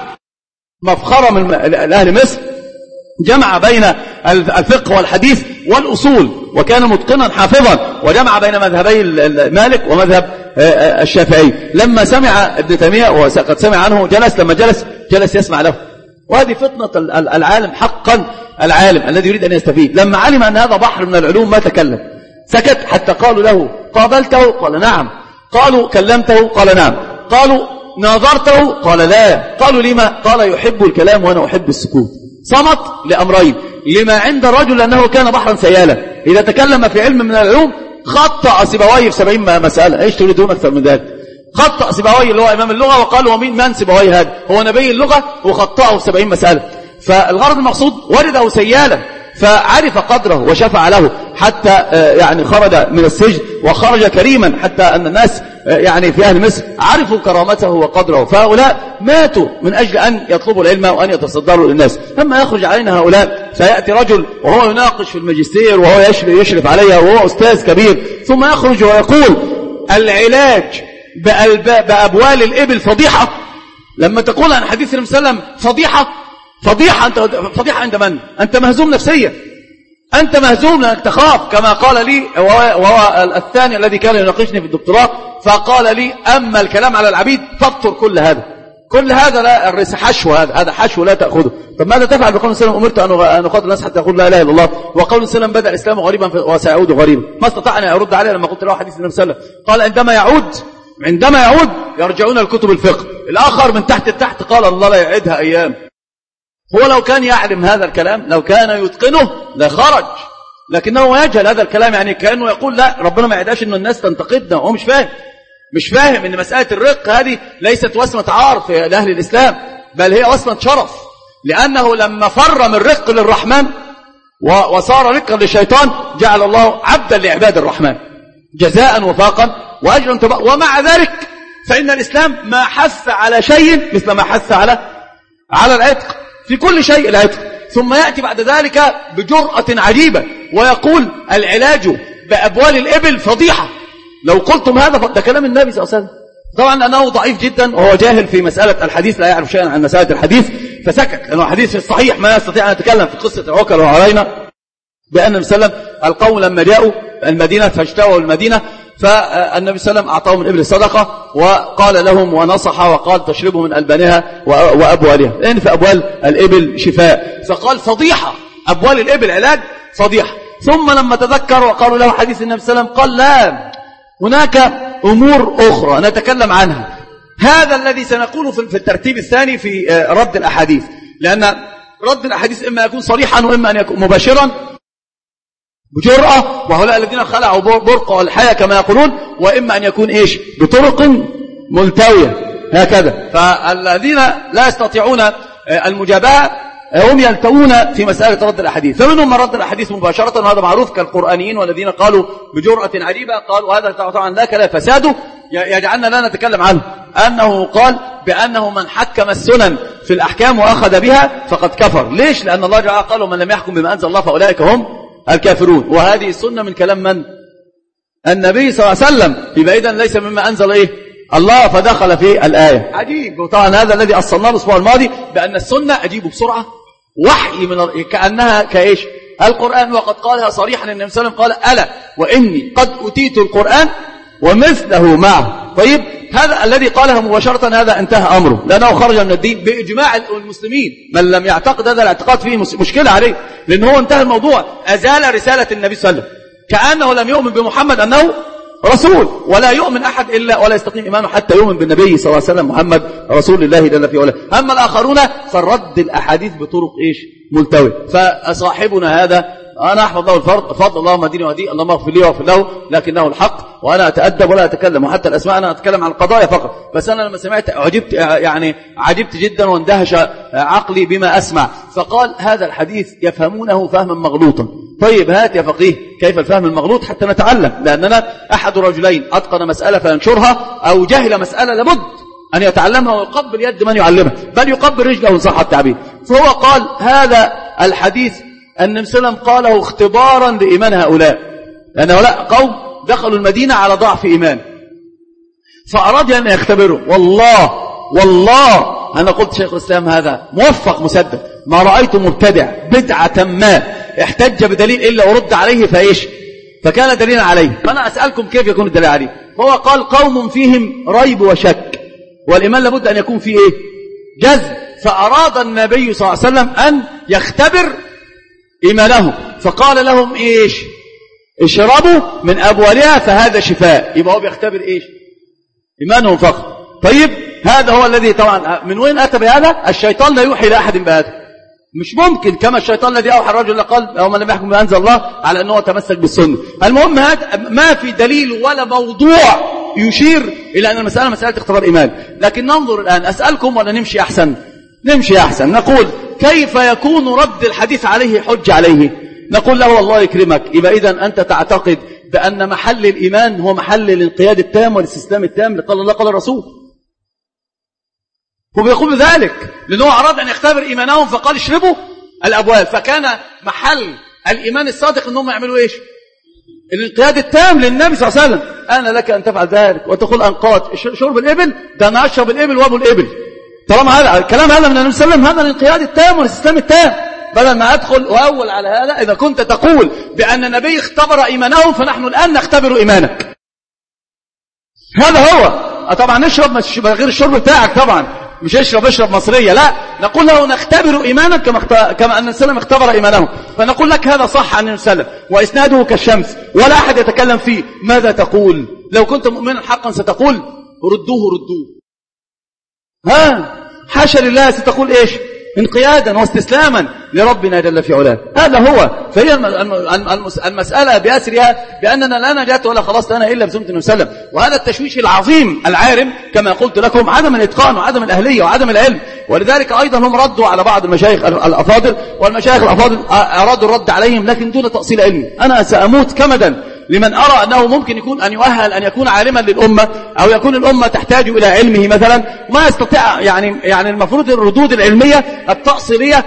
[SPEAKER 1] مفخرة من أهل مصر، جمع بين الفقه والحديث والأصول، وكان متقنا حافظا، وجمع بين مذهبي مالك ومذهب الشافعي. لما سمع ابن تيمية وقد سمع عنه جلس، لما جلس جلس يسمع له. وهذه فتنة العالم حقا، العالم الذي يريد أن يستفيد. لما علم أن هذا بحر من العلوم ما تكلم، سكت حتى قالوا له قابلته؟ قال نعم. قالوا كلمته؟ قال نعم. قالوا ناظرته؟ قال لا. قالوا لما؟ قال يحب الكلام وأنا أحب السكوت. صمت لأمرين: لما عند الرجل أنه كان بحرا سيالا، إذا تكلم في علم من العلوم خطأ سيبويه في سبعين مسألة. إيش تريدون أكثر من ذلك؟ خطأ سيبويه اللي هو إمام اللغة، وقالوا ومين من سيبويه هذا؟ هو نبي اللغة وخطأه في سبعين مسألة. فالغرض المقصود ولده سيالا، فعرف قدره وشفع له حتى يعني خرج من السجن، وخرج كريما حتى أن الناس يعني في أهل مصر عرفوا كرامته وقدره. فهؤلاء ماتوا من أجل أن يطلبوا العلم وأن يتصدروا للناس. لما يخرج علينا هؤلاء فيأتي رجل وهو يناقش في الماجستير وهو يشرف عليها وهو أستاذ كبير، ثم يخرج ويقول العلاج بأبوال الإبل فضيحة. لما تقول عن حديث النبي صلى الله عليه وسلم فضيحة، فضيحة أنت فضيحة عند من؟ أنت مهزوم نفسيا، أنت مهزوم لأنك تخاف. كما قال لي وهو الثاني الذي كان يناقشني في الدكتوراه، فقال لي أما الكلام على العبيد فابطر كل هذا، كل هذا لا الرس حشو، هذا هذا حشو لا تأخذه. طب ماذا تفعل بقول السلام؟ أمرت أن أقاتل الناس حتى يقول لا إله إلا الله، وقول السلام بدأ الإسلام غريبا وسيعود غريبا. ما استطاع أن يرد عليه لما قلت له حديث النبي صلى الله عليه وسلم، قال عندما يعود عندما يعود يرجعون الكتب الفقه. الآخر من تحت التحت قال الله لا يعيدها أيام. هو لو كان يعلم هذا الكلام، لو كان يتقنه لخرج، لكنه يجهل هذا الكلام. يعني كأنه يقول لا ربنا ما يعداش إنه الناس تنتقدنا، وهو مش فاهم مش فاهم إن مسألة الرق هذه ليست وسمة عار في أهل الإسلام، بل هي وسمة شرف. لأنه لما فر من رق للرحمن وصار رقا للشيطان جعل الله عبدا لعباد الرحمن جزاء وفاقا وأجرا تبقى. ومع ذلك فإن الإسلام ما حث على شيء مثل ما حث على على العتق، في كل شيء العتق. ثم يأتي بعد ذلك بجرأة عجيبة ويقول العلاج بأبوال الإبل فضيحة. لو قلتم هذا ده كلام النبي صلى الله عليه وسلم. طبعا أنه ضعيف جدا وهو جاهل في مسألة الحديث، لا يعرف شيئا عن مسألة الحديث، فسكت. لأنه حديث الصحيح ما يستطيع أن يتكلم في قصة العكر وعلينا بأن النبي صلى الله عليه وسلم القوم لما جاءوا المدينة فاجتووا المدينة، فالنبي صلى الله عليه وسلم أعطاهم الإبل صدقة وقال لهم ونصح وقال تشربوا من ألبانها وأبوالها، لأن في أبوال الإبل شفاء. فقال فضيحة، أبوال الإبل علاج فضيحة. ثم لما تذكر وقالوا له حديث النبي صلى الله عليه وسلم قال لا، هناك أمور أخرى نتكلم عنها. هذا الذي سنقوله في الترتيب الثاني في رد الأحاديث، لأن رد الأحاديث إما يكون صريحا وإما أن يكون مباشرا بجرأة، وهؤلاء الذين خلعوا برقة والحياة كما يقولون، وإما أن يكون إيش بطرق ملتوية هكذا. فالذين لا يستطيعون المجابهة هم يلتوون في مسألة رد الأحاديث، فمنهم من رد الأحاديث مباشرة، وهذا معروف كالقرآنيين والذين قالوا بجرأة عجيبة، قالوا هذا طبعا لا كلا فساده يجعلنا لا نتكلم عنه، أنه قال بأنه من حكم السنن في الأحكام وأخذ بها فقد كفر. ليش؟ لأن الله جعل قالوا من لم يحكم بما أنزل الله فأولئك هم الكافرون، وهذه السنة من كلام من؟ النبي صلى الله عليه وسلم، يبقى إذن ليس مما أنزل إيه؟ الله، فدخل في الآية. عجيب. وطبعا هذا الذي أصلناه الأسبوع الماضي بأن السنة أجيب بسرعة وحي من كأنها كإيش القرآن، وقد قالها صريحا النبي صلى الله عليه وسلم قال ألا وإني قد أتيت القرآن ومثله معه. طيب هذا الذي قالها مباشرة هذا انتهى أمره، لأنه خرج من الدين بإجماع المسلمين. من لم يعتقد هذا الاعتقاد فيه مشكلة عليه، لأنه انتهى الموضوع، أزال رسالة النبي صلى الله عليه وسلم، كأنه لم يؤمن بمحمد أنه رسول، ولا يؤمن أحد إلا ولا يستقيم إيمانه حتى يؤمن بالنبي صلى الله عليه وسلم محمد رسول الله جل في علاه. أما الآخرون فالرد الأحاديث بطرق إيش ملتوي. فصاحبنا هذا أنا أحفظ له الفرض فضل اللهم ديني ودي اللهم اغفر لي واغفر له، لكنه الحق وأنا أتأدب ولا أتكلم، وحتى الأسماء أنا أتكلم عن القضايا فقط. بس أنا لما سمعت عجبت، يعني عجبت جدا واندهش عقلي بما أسمع. فقال هذا الحديث يفهمونه فهما مغلوطا. طيب هات يا فقيه كيف الفهم المغلوط حتى نتعلم، لأننا أحد رجلين أتقن مسألة فينشرها أو جهل مسألة لابد أن يتعلمها ويقبل يد من يعلمها، بل يقبل رجله إن صح التعبير. فهو قال هذا الحديث أن النبي صلى الله عليه وسلم قاله اختبارا لإيمان هؤلاء، لأن هؤلاء قوم دخلوا المدينة على ضعف إيمان، فأراد أن يختبروا. والله والله أنا قلت شيخ الإسلام هذا موفق مسدد، ما رأيت مبتدع بدعة ما احتج بدليل إلا ورد عليه فإيش فكان دليلا عليه. فأنا أسألكم كيف يكون الدليل عليه؟ هو قال قوم فيهم ريب وشك، والإيمان لابد أن يكون فيه إيه؟ جزم. فأراد النبي صلى الله عليه وسلم أن يختبر إيمانهم، فقال لهم إيش؟ اشربوا من أبوالها فهذا شفاء. يبقى هو بيختبر إيش؟ إيمانهم فقط. طيب هذا هو الذي طبعا من وين أتى بهذا؟ الشيطان لا يوحي لأحد بهذا، مش ممكن كما الشيطان الذي أوحى الرجل قال أو من لم يحكم بما أنزل الله على أنه تمسك بالسنة. المهم هذا ما في دليل ولا موضوع يشير إلى أن المسألة مسألة اختبار إيمان. لكن ننظر الآن، أسألكم ولا نمشي أحسن؟ نمشي أحسن. نقول كيف يكون رد الحديث عليه حج عليه؟ نقول له الله يكرمك، يبقى إذن أنت تعتقد بأن محل الإيمان هو محل الانقياد التام والاستسلام التام لقال الله قال الرسول، هو بيقول بذلك لأنه أراد أن يختبر إيمانهم فقال اشربوا الأبوال، فكان محل الإيمان الصادق أنهم يعملوا إيش؟ الانقياد التام للنبي صلى الله عليه وسلم. أنا لك أن تفعل ذلك وتقول أنقاط شرب الإبل، ده أنا أشرب الإبل وأبو الإبل، طالما هذا الكلام هذا من النبي صلى الله عليه وسلم، هذا الانقياد التام والاستسلام التام. بدل ما أدخل وأول على هذا، إذا كنت تقول بأن النبي اختبر إيمانهم فنحن الآن نختبر إيمانك، هذا هو. طبعا نشرب مش غير الشرب بتاعك، طبعا مش اشرب اشرب مصرية، لا، نقول له نختبر إيمانك كما اخت... كما أن السلام اختبر إيمانهم. فنقول لك هذا صح عن السلام وإسناده كالشمس ولا أحد يتكلم فيه. ماذا تقول لو كنت مؤمنا حقا؟ ستقول ردوه ردوه. ها حاشا لله، ستقول إيش؟ انقيادا واستسلاما لربنا جل في علاه. هذا هو. فهي المسألة بأسرها بأننا لا نجاة ولا خلاص لنا إلا بسنة النبي صلى الله عليه وسلم. وهذا التشويش العظيم العارم كما قلت لكم عدم الإتقان وعدم الأهلية وعدم العلم. ولذلك أيضا هم ردوا على بعض المشايخ الأفاضل، والمشايخ الأفاضل أرادوا الرد عليهم لكن دون تأصيل علمي. أنا سأموت كمدا لمن أرى أنه ممكن يكون أن يؤهل أن يكون عالما للأمة أو يكون الأمة تحتاج إلى علمه مثلا، ما يستطيع. يعني يعني المفروض الردود العلمية التأصيلية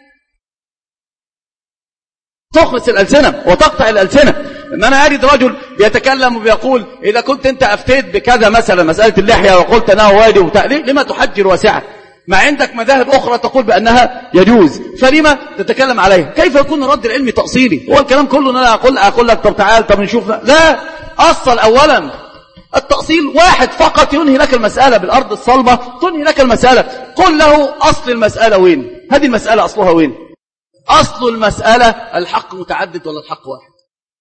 [SPEAKER 1] تخلص الألسنة وتقطع الألسنة. إن أنا أريد رجل بيتكلم وبيقول إذا كنت أنت أفتيت بكذا مثلا مسألة اللحية وقلت أنها واجب وتأليل، لما تحجر واسعة؟ ما عندك مذاهب أخرى تقول بأنها يجوز، فلما تتكلم عليها؟ كيف يكون الرد العلمي تأصيلي؟ هو الكلام كله أنا أقول أقول لك طب تعال طب نشوف. لا، أصل أولا التأصيل واحد فقط ينهي لك المسألة بالأرض الصلبة، تنهي لك المسألة. قل له أصل المسألة وين؟ هذه المسألة أصلها وين؟ أصل المسألة الحق متعدد ولا الحق واحد؟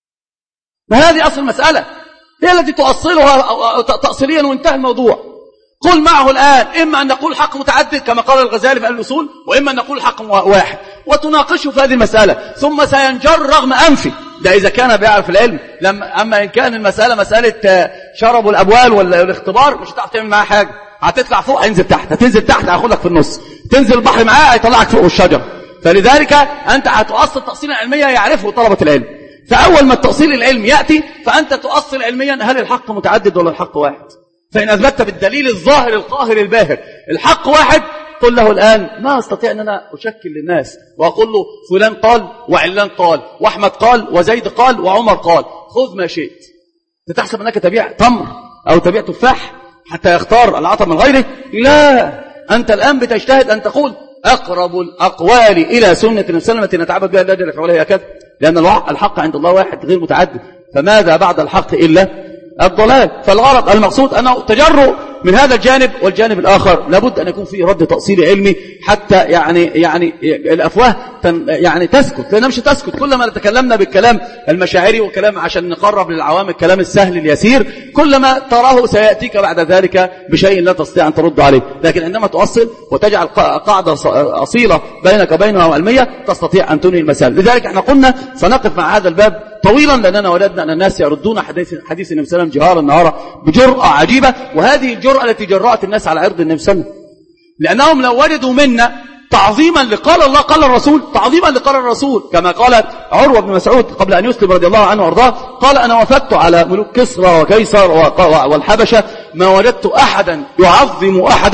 [SPEAKER 1] ما هذه أصل المسألة، هي التي تؤصلها تأصيليا وانتهى الموضوع. قل معه الآن إما أن نقول حق متعدد كما قال الغزالي في الأصول، وإما أن نقول حق واحد، وتناقشه في هذه المسألة ثم سينجر رغم أنفه. ده إذا كان بيعرف العلم. لما أما إن كان المسألة مسألة شرب الأبوال والاختبار مش هتعرف تعمل معاه حاجة، هتطلع فوق هينزل تحت، هتنزل تحت هياخدك في النص، تنزل البحر معاه هيطلعك فوق الشجر. فلذلك أنت هتؤصل تأصيلا علميا يعرفه طلبة العلم. فأول ما التأصيل العلمي يأتي فأنت تؤصل علميا هل الحق متعدد ولا الحق واحد. فإن أثبتت بالدليل الظاهر القاهر الباهر الحق واحد، قل له الآن ما أستطيع أن أنا أشكل للناس وأقول له فلان قال وعلان قال وأحمد قال وزيد قال وعمر قال، خذ ما شئت. تتحسب أنك تبيع تمر أو تبيع تفاح حتى يختار العطر من غيره؟ لا، أنت الآن بتجتهد أن تقول أقرب الأقوال إلى سنة السلمة نتعبد بها الله جل في علاه كذا، لأن الحق عند الله واحد غير متعدد. فماذا بعد الحق إلا الضلال؟ فالغرض المقصود أنه تجرؤ من هذا الجانب، والجانب الآخر لابد أن يكون فيه رد تأصيلي علمي حتى يعني يعني الأفواه يعني تسكت، لأنها مش تسكت. كلما تكلمنا بالكلام المشاعري وكلام عشان نقرب للعوام الكلام السهل اليسير، كلما تراه سيأتيك بعد ذلك بشيء لا تستطيع أن ترد عليه. لكن عندما تؤصل وتجعل قاعدة أصيلة بينك وبينها علمية تستطيع أن تنهي المسائل. لذلك احنا قلنا سنقف مع هذا الباب طويلا، لأننا وجدنا أن الناس يردون حديث حديث النبي صلى الله عليه وسلم جهارا نهارا بجرأة عجيبة، وهذه الجرأة التي جرأت الناس على عرض النبي صلى الله عليه وسلم، لأنهم لو وجدوا منا تعظيما لقال الله قال الرسول، تعظيما لقال الرسول، كما قال عروة بن مسعود قبل أن يسلم رضي الله عنه وارضاه، قال أنا وفدت على ملوك كسرى وكيسر والحبشة ما وجدت أحدا يعظم أحدا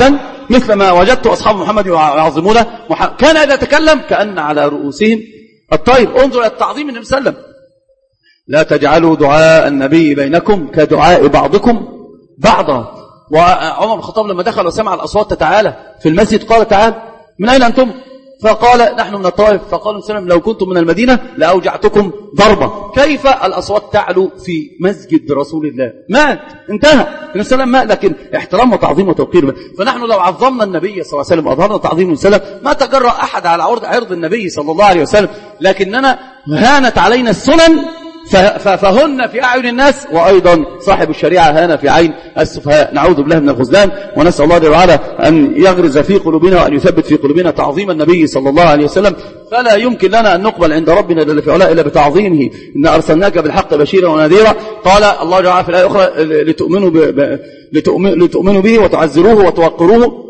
[SPEAKER 1] مثل ما وجدت أصحاب محمد يعظمونه. كان إذا تكلم كأن على رؤوسهم الطير. انظر إلى التعظيم النبي صلى الله عليه وسلم. لا تجعلوا دعاء النبي بينكم كدعاء بعضكم بعضا. وعمر بن الخطاب لما دخل وسمع الأصوات تتعالى في المسجد قال تعالى من أين أنتم؟ فقال نحن من الطائف. فقال وسلم لو كنتم من المدينة لأوجعتكم ضربة. كيف الأصوات تعلو في مسجد رسول الله؟ مات، انتهى، النبي صلى الله عليه وسلم مات، لكن احترام وتعظيم وتوقير. فنحن لو عظمنا النبي صلى الله عليه وسلم وأظهرنا تعظيم النبي صلى الله عليه وسلم ما تجرأ أحد على عرض عرض النبي صلى الله عليه وسلم، لكننا هانت علينا السنن فهن في أعين الناس، وأيضا صاحب الشريعة هان في عين السفهاء. نعوذ بالله من الخذلان، ونسأل الله جل وعلا أن يغرز في قلوبنا وأن يثبت في قلوبنا تعظيم النبي صلى الله عليه وسلم. فلا يمكن لنا أن نقبل عند ربنا جل في علاه إلا بتعظيمه. إن أرسلناك بالحق بشيرا ونذيرا. قال الله جل وعلا في الآية الأخرى لتؤمنوا, ب... لتؤمنوا به وتعزروه وتوقروه،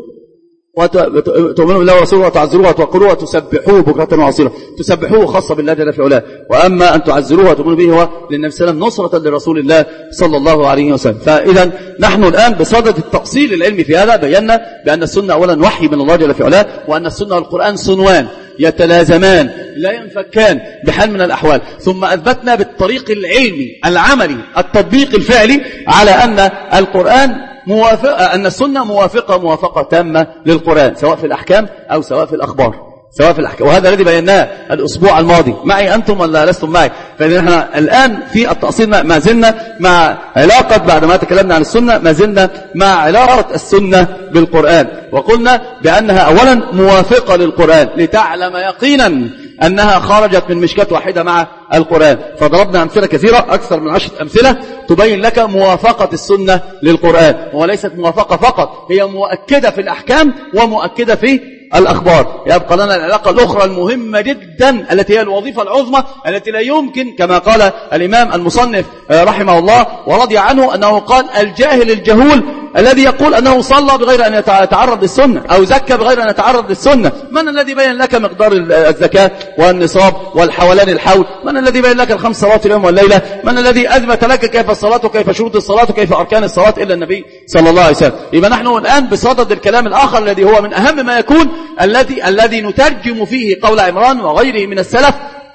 [SPEAKER 1] وتؤمنوا بالله ورسوله وتعزروه وتوقروه وتسبحوه بكرة وعصيرا. تسبحوه خاصة بالله جل في علاه، وأما أن تعزروه وتؤمنوا به هو للنبي صلى الله عليه وسلم نصرة لرسول الله صلى الله عليه وسلم. فإذا نحن الآن بصدد التفصيل العلمي في هذا بينا بأن السنة أولا وحي من الله جل في علاه، وأن السنة والقرآن صنوان يتلازمان لا ينفكان بحال من الأحوال. ثم أثبتنا بالطريق العلمي العملي التطبيق الفعلي على أن القرآن موافقة، أن السنة موافقة موافقة تامة للقرآن، سواء في الأحكام أو سواء في الأخبار، سواء في الأحكام. وهذا الذي بيناه الأسبوع الماضي. معي أنتم ولا لستم معي؟ فإذا نحن الآن في التأصيل ما زلنا مع علاقة، بعد ما تكلمنا عن السنة ما زلنا مع علاقة السنة بالقرآن، وقلنا بأنها أولا موافقة للقرآن لتعلم يقينا أنها خرجت من مشكاة واحدة مع القرآن. فضربنا أمثلة كثيرة، أكثر من عشرة أمثلة تبين لك موافقة السنة للقرآن، وليست موافقة فقط، هي مؤكدة في الأحكام ومؤكدة في الأخبار. يبقى لنا العلاقة الأخرى المهمة جدا التي هي الوظيفة العظمى التي لا يمكن، كما قال الإمام المصنف رحمه الله ورضي عنه أنه قال الجاهل الجهول الذي يقول أنه صلى بغير أن يتعرض للسنة أو زكى بغير أن يتعرض للسنة. من الذي بين لك مقدار الزكاة والنصاب والحولان الحول؟ من الذي بين لك الخمس صلوات اليوم والليلة؟ من الذي أثبت لك كيف الصلاة وكيف شروط الصلاة وكيف أركان الصلاة إلا النبي صلى الله عليه وسلم؟ يبقى نحن الآن بصدد الكلام الآخر الذي هو من أهم ما يكون، الذي الذي نترجم فيه قول عمران وغيره من السلف: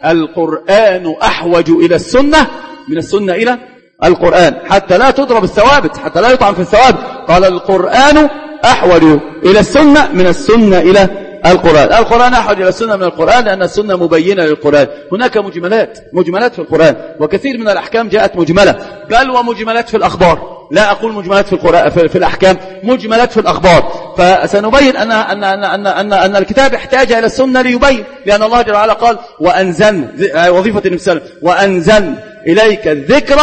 [SPEAKER 1] القرآن أحوج إلى السنة من السنة إلى القرآن، حتى لا تضرب الثوابت، حتى لا يطعن في الثوابت. قال القرآن أحوج إلى السنة من السنة إلى القرآن. القرآن أحوج إلى السنة من القرآن لأن السنة مبينة للقرآن. هناك مجملات مجملات في القرآن، وكثير من الأحكام جاءت مجملة، بل ومجملات في الأخبار. لا أقول مجملات في القرآن في, في الأحكام، مجملات في الأخبار. فسنبين أن أن أن أن أن, أن الكتاب احتاج إلى السنة ليبين، لأن الله جل وعلا قال: وأنزل، وظيفة النبي صلى الله عليه وسلم: وأنزل إليك الذكر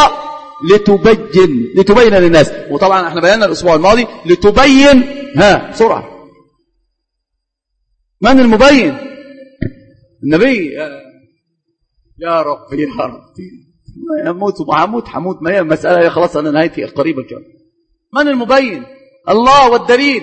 [SPEAKER 1] لتبين لتبين للناس. وطبعا احنا بينا الأسبوع الماضي لتبين، ها بسرعة، من المبين؟ النبي. يا رب يا رب يموت ومعموت حموت، ما هي مسألة خلاص أنا نهايتي قريبة جدا. من المبين؟ الله. والدليل: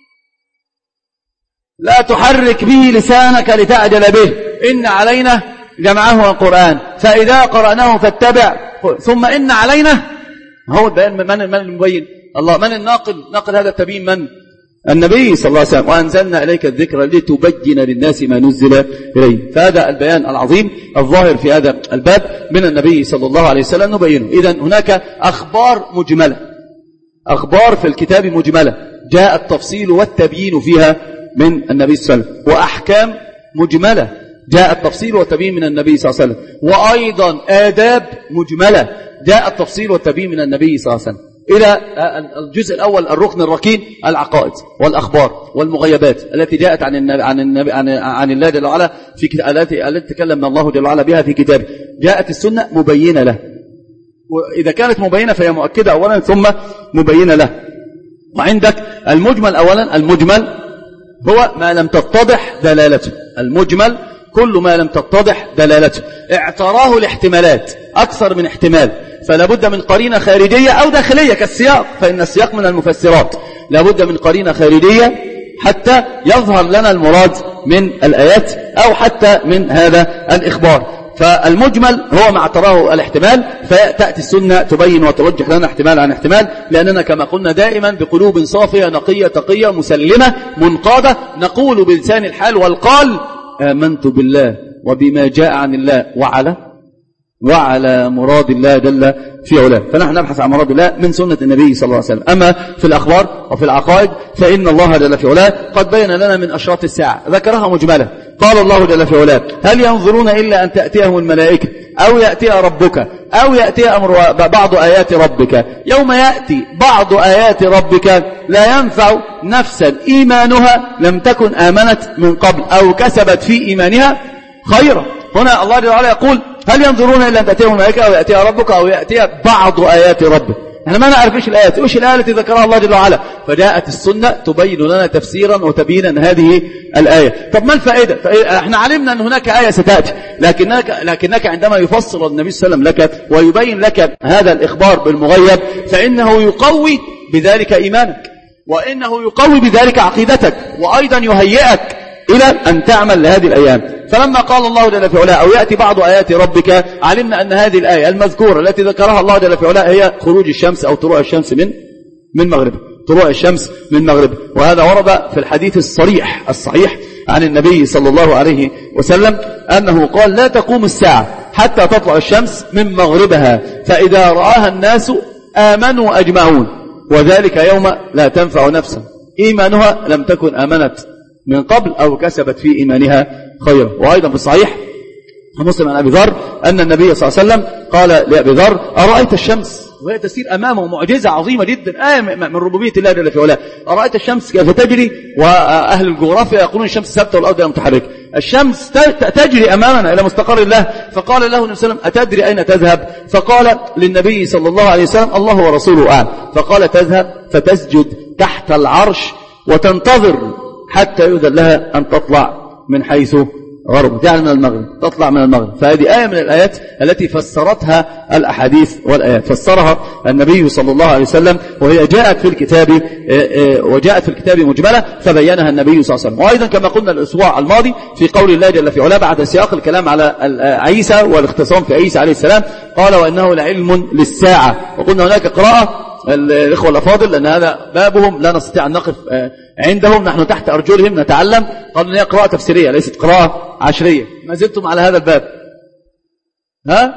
[SPEAKER 1] لا تحرك به لسانك لتعجل به، إن علينا جمعه القرآن فإذا قرأناه فاتبع، ثم إن علينا. هو البيان. من من المبين؟ الله. من الناقل؟ ناقل هذا التبيين من؟ النبي صلى الله عليه وسلم: وأنزلنا إليك الذكر لتبين للناس ما نزل إليه. فهذا البيان العظيم الظاهر في هذا الباب من النبي صلى الله عليه وسلم نبينه. إذن هناك أخبار مجملة، أخبار في الكتاب مجملة جاء التفصيل والتبيين فيها من النبي صلى الله عليه وسلم، وأحكام مجملة جاء التفصيل والتبيين من النبي صلى الله عليه وسلم، وأيضا آداب مجملة جاء التفصيل والتبيين من النبي صلى الله عليه وسلم. إلى الجزء الأول الركن الركين: العقائد والأخبار والمغيبات التي جاءت عن النبي عن النبي عن, عن الله جل وعلا في التي التي تكلم الله جل وعلا بها في كتابه. جاءت السنة مبينة له، وإذا كانت مبينة فهي مؤكدة أولا ثم مبينة له. وعندك المجمل أولا. المجمل هو ما لم تتضح دلالته، المجمل كل ما لم تتضح دلالته، اعتراه الاحتمالات أكثر من احتمال، فلا بد من قرينة خارجية أو داخلية كالسياق، فإن السياق من المفسرات. لا بد من قرينة خارجية حتى يظهر لنا المراد من الآيات أو حتى من هذا الإخبار. فالمجمل هو ما اعتراه الاحتمال، فتأتي السنة تبين وترجح لنا احتمال عن احتمال، لأننا كما قلنا دائما بقلوب صافية نقية تقية مسلمة منقادة نقول بلسان الحال والقال آمنت بالله وبما جاء عن الله وعلى وعلى مراد الله جل في علاه. فنحن نبحث عن مراد الله من سنة النبي صلى الله عليه وسلم. أما في الأخبار وفي العقائد فإن الله جل في علاه قد بين لنا من أشراط الساعة ذكرها مجملة. قال الله جل في علاه هل ينظرون إلا أن تأتيهم الملائكة أو يأتي ربك أو يأتي أمر بعض آيات ربك. يوم يأتي بعض آيات ربك لا ينفع نفسا إيمانها لم تكن آمنت من قبل أو كسبت في إيمانها خيرا. هنا الله جل وعلا يقول هل ينظرون إلا أن تأتيهم الملائكة أو يأتي ربك أو يأتي بعض آيات ربك. احنا ما نعرف ايش الآيات، ايش الآية التي ذكرها الله جل وعلا، فجاءت السنة تبين لنا تفسيرا وتبيينا هذه الآية. طب ما الفائدة؟ احنا علمنا أن هناك آية ستأتي، لكنك, لكنك عندما يفسر النبي صلى الله عليه وسلم لك ويبين لك هذا الإخبار بالمغيب فإنه يقوي بذلك إيمانك، وإنه يقوي بذلك عقيدتك، وأيضا يهيئك إلى أن تعمل لهذه الأيام. فلما قال الله جل في علاه أو يأتي بعض آيات ربك علمنا أن هذه الآية المذكورة التي ذكرها الله جل في علاه هي خروج الشمس أو طلوع الشمس من من مغربها، طلوع الشمس من مغربها. وهذا ورد في الحديث الصريح الصحيح عن النبي صلى الله عليه وسلم أنه قال لا تقوم الساعة حتى تطلع الشمس من مغربها فإذا رآها الناس آمنوا أجمعون وذلك يوم لا تنفع نفسا إيمانها لم تكن آمنت من قبل أو كسبت في إيمانها خيرا. وأيضا في الصحيح مسلم عن أبي ذر أن النبي صلى الله عليه وسلم قال لأبي ذر أرأيت الشمس، وهي تسير أمامه معجزة عظيمة جدا آية من ربوبية الله جل في علاه. أرأيت الشمس كيف تجري، وأهل الجغرافيا يقولون الشمس ثابتة والأرض متحركة. الشمس تجري أمامنا إلى مستقر الله. فقال له النبي صلى الله عليه وسلم أتدري أين تذهب؟ فقال للنبي صلى الله عليه وسلم الله ورسوله أعلم. فقال تذهب فتسجد تحت العرش وتنتظر حتى يؤذن لها أن تطلع من حيث غربت، يعني من المغرب، تطلع من المغرب. فهذه آية من الآيات التي فسرتها الأحاديث والآيات، فسرها النبي صلى الله عليه وسلم، وهي جاءت في الكتاب وجاءت في الكتاب مجملة فبينها النبي صلى الله عليه وسلم. وأيضا كما قلنا الأسبوع الماضي في قول الله جل في علاه بعد سياق الكلام على عيسى والاختصام في عيسى عليه السلام قال وإنه لعلم للساعة. وقلنا هناك قراءة الإخوة الأفاضل لأن هذا بابهم لا نستطيع أن نقف عندهم، نحن تحت أرجلهم نتعلم، قالوا أن هي قراءة تفسيرية ليست قراءة عشرية. ما زلتم على هذا الباب؟ ها؟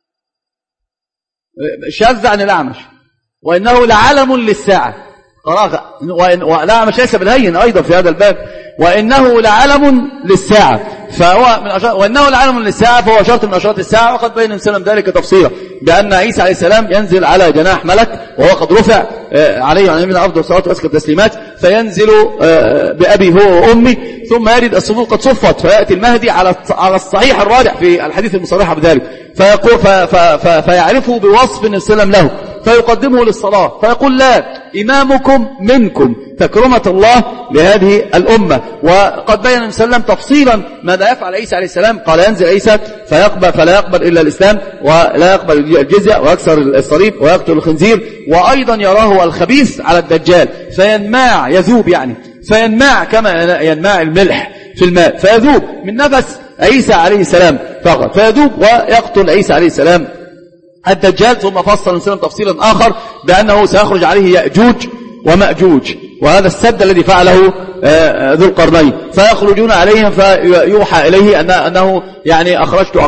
[SPEAKER 1] شاذ عن الأعمش وإنه لعلم للساعة، قراءة والأعمش ليس بالهين أيضا في هذا الباب، وإنه لعلم للساعة فهو من أشار... وإنه لعلم للساعة فهو شرط من أشراط الساعة. وقد بين السلام ذلك تفصيلا بأن عيسى عليه السلام ينزل على جناح ملك وهو قد رفع عليه عن من أفضل الصلاة وأزكى التسليمات، فينزل بأبي هو وأمي ثم يرد الصفوف قد صفت فيأتي المهدي على على الصحيح الراجح في الحديث المصرح بذلك فيقول ف... ف... ف... فيعرفه بوصف السلام له فيقدمه للصلاة فيقول لا إمامكم منكم تكرمة الله لهذه الأمة. وقد بين النبي صلى الله عليه وسلم تفصيلا ماذا يفعل عيسى عليه السلام. قال ينزل عيسى فيقبل فلا يقبل إلا الإسلام ولا يقبل الجزية ويكسر الصليب ويقتل الخنزير، وأيضا يراه الخبيث على الدجال فينماع يذوب، يعني فينماع كما ينماع الملح في الماء فيذوب من نفس عيسى عليه السلام فقط فيذوب ويقتل عيسى عليه السلام الدجال. ثم فصل الإسلام تفصيلا آخر بأنه سيخرج عليه يأجوج ومأجوج، وهذا السد الذي فعله ذو القرنين، فيخرجون عليهم فيوحى إليه أن أنه يعني أخرجت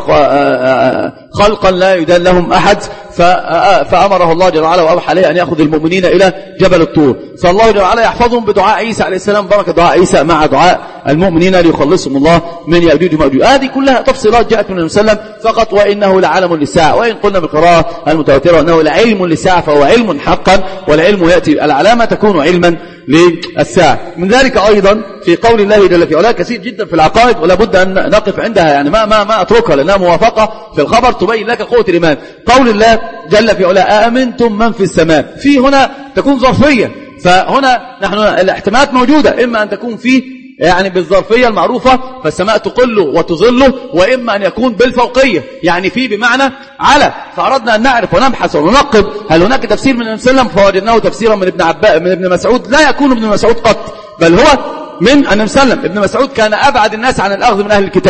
[SPEAKER 1] خلقا لا يدان لهم أحد، فأمره الله جل وعلا وأوحى عليه أن يأخذ المؤمنين إلى جبل الطور، فالله جل وعلا يحفظهم بدعاء عيسى عليه السلام، بركة دعاء عيسى مع دعاء المؤمنين ليخلصهم الله من يأجوج ومأجوج. هذه كلها تفصيلات جاءت من النبي صلى الله عليه وسلم فقط. وإنه لعلم للساعة، وإن قلنا بالقراءة المتواترة أنه لعلم للساعة فهو علم حقا، والعلم يأتي العلامة تكون علما للساعة. من ذلك أيضا في قول الله جل في علاه كثير جدا في العقائد ولا بد أن نقف عندها، يعني ما ما ما أتركها لأنها موافقة في الخبر تبين لك قوة الإيمان. قول الله جل في علاه أأمنتم من في السماء، في هنا تكون ظرفية، فهنا نحن الاحتمالات موجودة، إما أن تكون فيه يعني بالظرفية المعروفة فالسماء تقل وتظله، وإما أن يكون بالفوقية يعني في بمعنى على. فأردنا أن نعرف ونبحث وننقب هل هناك تفسير من النبي صلى الله عليه وسلم، فوجدناه تفسيرا من ابن عباس من ابن مسعود لا يكون ابن مسعود قط، بل هو من النبي صلى الله عليه وسلم. ابن مسعود كان أبعد الناس عن الأخذ من أهل الكتاب،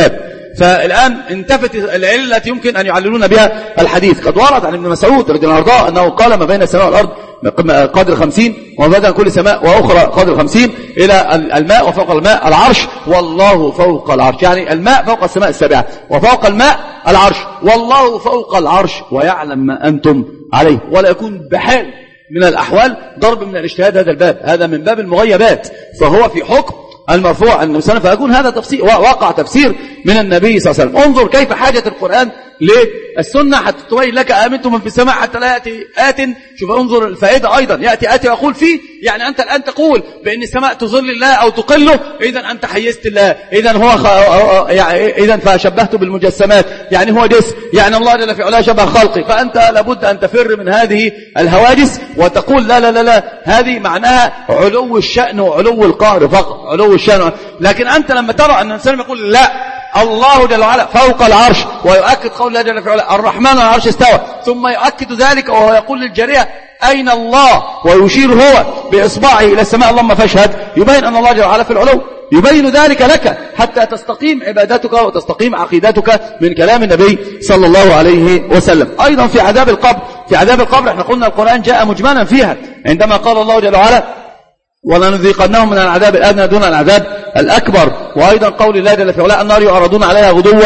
[SPEAKER 1] فالآن انتفت العلة التي يمكن أن يعللون بها الحديث. قد ورد عن ابن مسعود رضي الله عنه أنه قال ما بين السماء والأرض قدر خمسين، وبدأ كل سماء وأخرى قدر خمسين، إلى الماء وفوق الماء العرش والله فوق العرش، يعني الماء فوق السماء السابعة وفوق الماء العرش والله فوق العرش ويعلم ما أنتم عليه. ولا يكون بحال من الأحوال ضرب من الاجتهاد هذا الباب، هذا من باب المغيبات، فهو في حكم المرفوع عن النبي صلى الله عليه وسلم، فيكون هذا تفسير وقع تفسير من النبي صلى الله عليه وسلم. انظر كيف حاجة القرآن للسنة حتى تبين لك آمنتم من في السماء حتى لا يأتي آت. شوف انظر الفائدة أيضا، يأتي آت يقول فيه، يعني أنت الآن تقول بأن السماء تظل الله أو تقله، إذن أنت حيزت الله، إذن هو خ... يعني إذن فشبهته بالمجسمات، يعني هو جسم، يعني الله جل في علاه شبه خلقي، فأنت لابد أن تفر من هذه الهواجس وتقول لا لا لا لا، هذه معناها علو الشأن وعلو القهر فقط، علو الشأن. لكن أنت لما ترى أن الإنسان يقول لا، الله جل وعلا فوق العرش، ويؤكد قول الله جل وعلا الرحمن على العرش استوى، ثم يؤكد ذلك وهو يقول للجارية أين الله، ويشير هو بإصبعه إلى السماء اللهم فاشهد، يبين أن الله جل وعلا في العلو، يبين ذلك لك حتى تستقيم عبادتك وتستقيم عقيدتك من كلام النبي صلى الله عليه وسلم. أيضا في عذاب القبر، في عذاب القبر احنا قلنا القرآن جاء مجملا فيها، عندما قال الله جل وعلا ولنذيقنهم من العذاب الأدنى دون العذاب الأكبر، وأيضا قول الله جل في علاه النار يعرضون عليها غدوا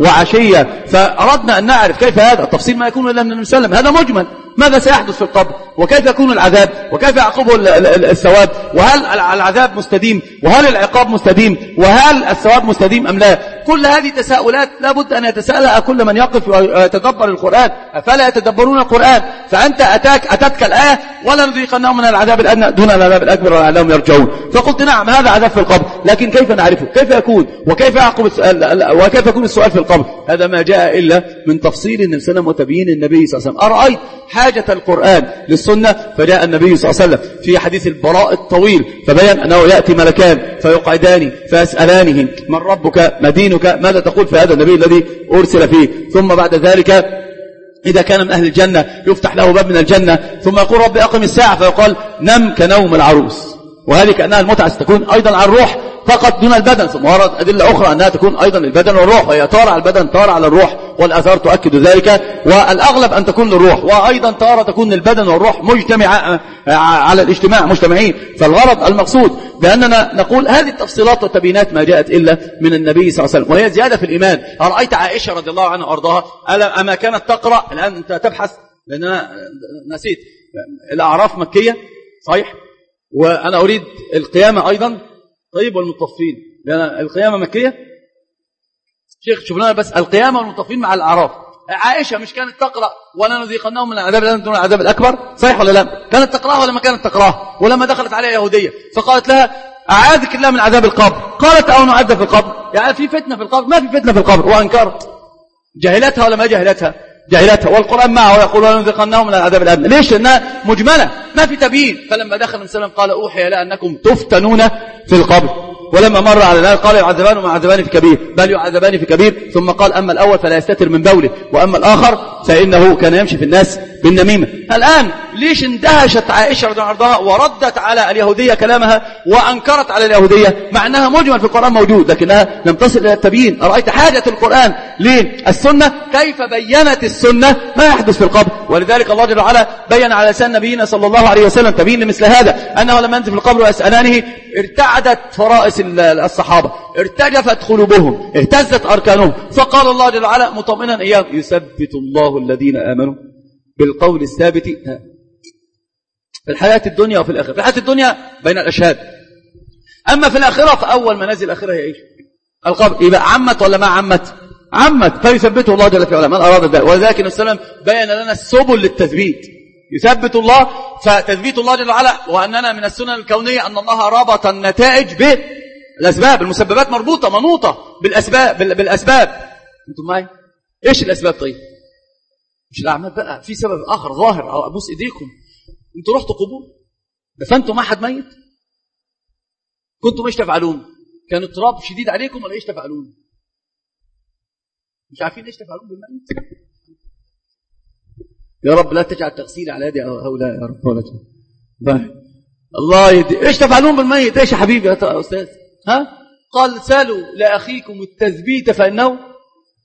[SPEAKER 1] وعشيا. فأردنا أن نعرف كيف هذا التفصيل، ما يكون إلا من النبي صلى الله عليه وسلم، هذا مجمل، ماذا سيحدث في القبر، وكيف يكون العذاب، وكيف يعقبه الثواب، وهل العذاب مستديم، وهل العقاب مستديم، وهل الثواب مستديم أم لا. كل هذه تساؤلات لابد أن يتساءلها كل من يقف ويتدبر القرآن، أفلا يتدبرون القرآن. فأنت أتاك أتتك الآية ولنذيقنهم من العذاب الأدنى دون العذاب الأكبر ولعلهم يرجعون، فقلت نعم هذا عذاب في القبر، لكن كيف نعرفه، كيف يكون، وكيف يعقب السؤال، وكيف يكون السؤال في القبر. هذا ما جاء إلا من تفصيل النبي صلى الله عليه وسلم وتبيين النبي صلى الله عليه وسلم. أرأيت حاجة القرآن للسنة، فجاء النبي صلى الله عليه وسلم في حديث البراء الطويل فبين أنه يأتي ملكان فيقعدان فيسألانه من ربك ما دينك ماذا تقول في هذا النبي الذي أرسل فيه، ثم بعد ذلك إذا كان من أهل الجنة يفتح له باب من الجنة، ثم يقول ربي أقم الساعة، فيقال نم كنوم العروس، وهذه كأنها المتعة ستكون أيضا على الروح فقط دون البدن. ثم ورد أدلة أخرى أنها تكون أيضا البدن والروح، وهي تارة على البدن تارة على الروح، والآثار تؤكد ذلك، والأغلب أن تكون للروح، وأيضا تارة تكون البدن والروح مجتمع على الاجتماع مجتمعين. فالغرض المقصود بأننا نقول هذه التفصيلات والتبيينات ما جاءت إلا من النبي صلى الله عليه وسلم، وهي زيادة في الإيمان. أرأيت عائشة رضي الله عنها وأرضاها أما كانت تقرأ، الآن أنت تبحث لأن أنا نسيت، الأعراف مكية صحيح، وأنا أريد القيامة أيضا، طيب والمطفين، لأن القيامة مكية. شيخ شوف لنا بس القيامة والمطفين مع الأعراف. عائشة مش كانت تقرأ ولنذيقنهم من العذاب الأدنى دون العذاب الأكبر، صحيح ولا لا؟ كانت تقرأها ولا ما كانت تقرأها؟ ولما دخلت عليها يهودية فقالت لها أعاذك الله من عذاب القبر، قالت أو نعذب في القبر، يعني في فتنة في القبر؟ ما في فتنة في القبر، وأنكرت. جاهلتها ولا ما جاهلتها؟ جاهلتها، والقرآن معه ويقول ولنذيقنهم من العذاب الأدنى. ليش؟ لأنها مجملة ما في تبيين. فلما دخل النبي صلى الله عليه وسلم قال أوحي لا أنكم تفتنون في القبر، ولما مر على الآية قال يعذبان وما يعذبان في كبير، بل يعذبان في كبير، ثم قال أما الأول فلا يستتر من بوله، وأما الآخر فإنه كان يمشي في الناس بالنميمة. الآن ليش اندهشت عائشة رضي الله عنها وردت على اليهودية كلامها وأنكرت على اليهودية، مع أنها مجمل في القرآن موجود لكنها لم تصل إلى التبيين؟ أرأيت حاجة القرآن للسنة، كيف بينت السنة ما يحدث في القبر. ولذلك الله جل وعلا بين على لسان نبينا صلى الله عليه وسلم تبين لمثل هذا، أنه لما ينزل في القبر ويسألانه ارتعدت فرائس الصحابة، ارتجفت قلوبهم، اهتزت أركانهم، فقال الله جل وعلا مطمئنا إياه يثبت الله الذين آمنوا بالقول الثابت في الحياة الدنيا وفي الآخرة. في الحياة الدنيا بين الأشهاد، أما في الآخرة فأول منازل الآخرة هي إيش؟ القبر. يبقى عمت ولا ما عمت؟ عمت، فيثبته الله جل في علاه من أراد ذلك. ولذلك النبي صلى الله عليه وسلم بين لنا السبل للتثبيت، يثبت الله، فتثبيت الله جل وعلا. وأننا من السنن الكونية أن الله ربط النتائج بالأسباب، المسببات مربوطة منوطة بالأسباب بالأسباب أنتم معي؟ إيش الأسباب؟ طيب مش الأعمال بقى، في سبب آخر ظاهر، أو أبوس إيديكم، أنتوا رحتوا قبور دفنتوا أحد ميت، كنتم إيش تفعلون؟ كان التراب شديد عليكم ولا إيش تفعلون؟ مش عارفين إيش تفعلون بالميت؟ يا رب لا تجعل تغسيل على يدي هؤلاء يا رب، ولا تجعل الله يدي. إيش تفعلون بالميت؟ إيش يا حبيبي يا أستاذ؟ ها؟ قال سالوا لأخيكم التثبيت فإنه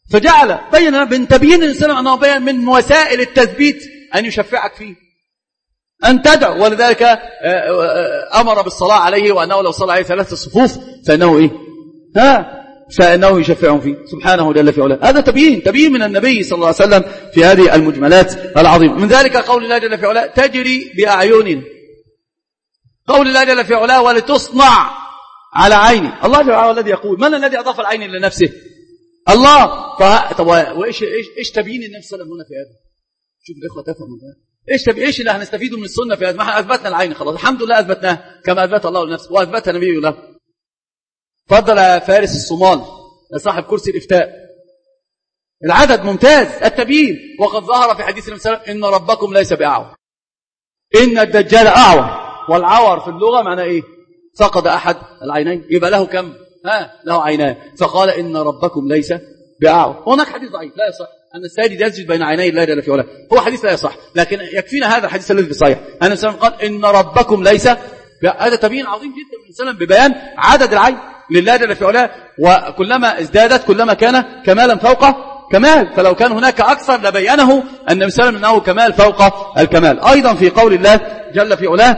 [SPEAKER 1] فجعل بين من تبيين الإنسان أنه بين من وسائل التثبيت أن يشفعك فيه، أن تدعو. ولذلك أمر بالصلاة عليه، وأنه لو صلى عليه ثلاثة صفوف فإنه إيه؟ ها فإنه يشفعهم فيه سبحانه جل في علاه. هذا تبيين تبيين من النبي صلى الله عليه وسلم في هذه المجملات العظيمة. من ذلك قول الله جل في علاه تجري بأعيننا، قول الله جل في علاه ولتصنع على عيني. الله جل وعلا الذي يقول، من الذي أضاف العين لنفسه؟ الله. طب وإيش إيش إيش تبيين النبي صلى الله عليه وسلم هنا في هذا؟ شوف الإخوة تفهموا ده. إيش تبي إيش اللي هنستفيده من السنة في هذا؟ ما احنا أثبتنا العين خلاص، الحمد لله أثبتناه كما أثبت الله لنفسه وأثبتها النبي له. فضل فارس الصومال صاحب كرسي الإفتاء، العدد ممتاز، التبيين. وقد ظهر في حديث النبي صلى الله عليه وسلم إن ربكم ليس بأعور، إن الدجال أعور. والعور في اللغة معناه إيه؟ فقد أحد العينين، يبقى له كم؟ ها له عينان. فقال إن ربكم ليس بأعور. هناك حديث ضعيف لا يصح أن الساجد يسجد بين عيني الله جل في علاه، هو حديث لا يصح، لكن يكفينا هذا الحديث الذي في صحيح أن النبي قال إن ربكم ليس. هذا تبيين عظيم جدا من السلام ببيان عدد العين لله جل في علاه، وكلما ازدادت كلما كان كمالا فوق كمال. فلو كان هناك أكثر لبينه النبي صلى الله عليه وسلم أنه كمال فوق الكمال. أيضا في قول الله جل في علاه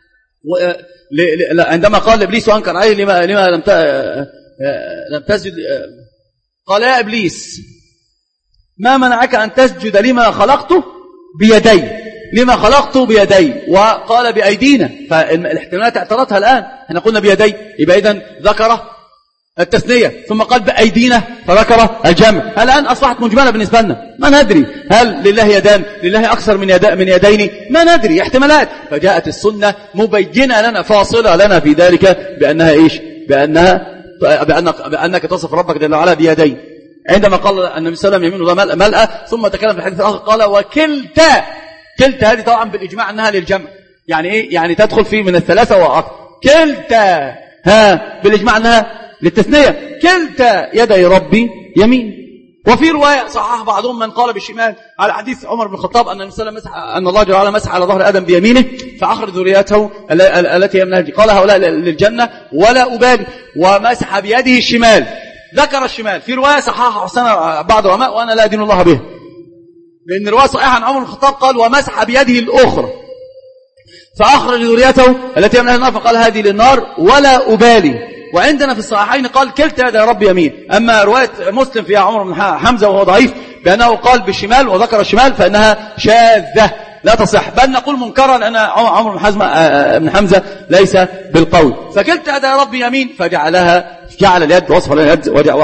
[SPEAKER 1] عندما قال لإبليس وأنكر عليه لما لما لم لم تسجد، قال يا إبليس ما منعك أن تسجد لما خلقته بيدي، لما خلقته بيدي، وقال بأيدينا. فالاحتمالات اعترضتها الآن، احنا قلنا بيدي يبقى إذن ذكر التثنية، ثم قال بأيدينا فذكر الجمع. الآن أصبحت مجملة بالنسبة لنا، ما ندري هل لله يدان، لله أكثر من يد من يدين، ما ندري، احتمالات. فجاءت السنة مبينة لنا فاصلة لنا في ذلك بأنها إيش؟ بأنها بأنك, بأنك تصف ربك جل وعلا بيدين. عندما قال النبي صلى الله عليه وسلم يمين ملأ، ثم تكلم في الحديث الآخر قال وكلتا. كلتا هذه طبعا بالإجماع أنها للجمع، يعني إيه؟ يعني تدخل فيه من الثلاثة وأكثر. كلتا ها بالإجماع أنها للتثنية، كلتا يدي ربي يمين. وفي رواية صحح بعضهم من قال بالشمال على حديث عمر بن الخطاب أن النبي صلى الله عليه وسلم مسح، أن الله جل وعلا مسح على ظهر آدم بيمينه فأخرج ذريته التي هي من أهله، قال هؤلاء للجنة ولا أبالي، ومسح بيده الشمال، ذكر الشمال. في رواية صححها حسن بعض العلماء وأنا لا أدين الله به، لأن الرواية صحيحة عن عمر بن الخطاب قال ومسح بيده الأخرى فأخرج ذريته التي هي من أهل النار فقال هذه للنار ولا أبالي. وعندنا في الصحيحين قال كلتا يدي ربي يمين. أما رواية مسلم فيها عمر بن حمزة وهو ضعيف بأنه قال بالشمال وذكر الشمال فإنها شاذة لا تصح، بل نقول منكرا لأن عمر بن حمزة ليس بالقول. فكلتا يدي ربي يمين فجعلها جعل اليد وصف اليد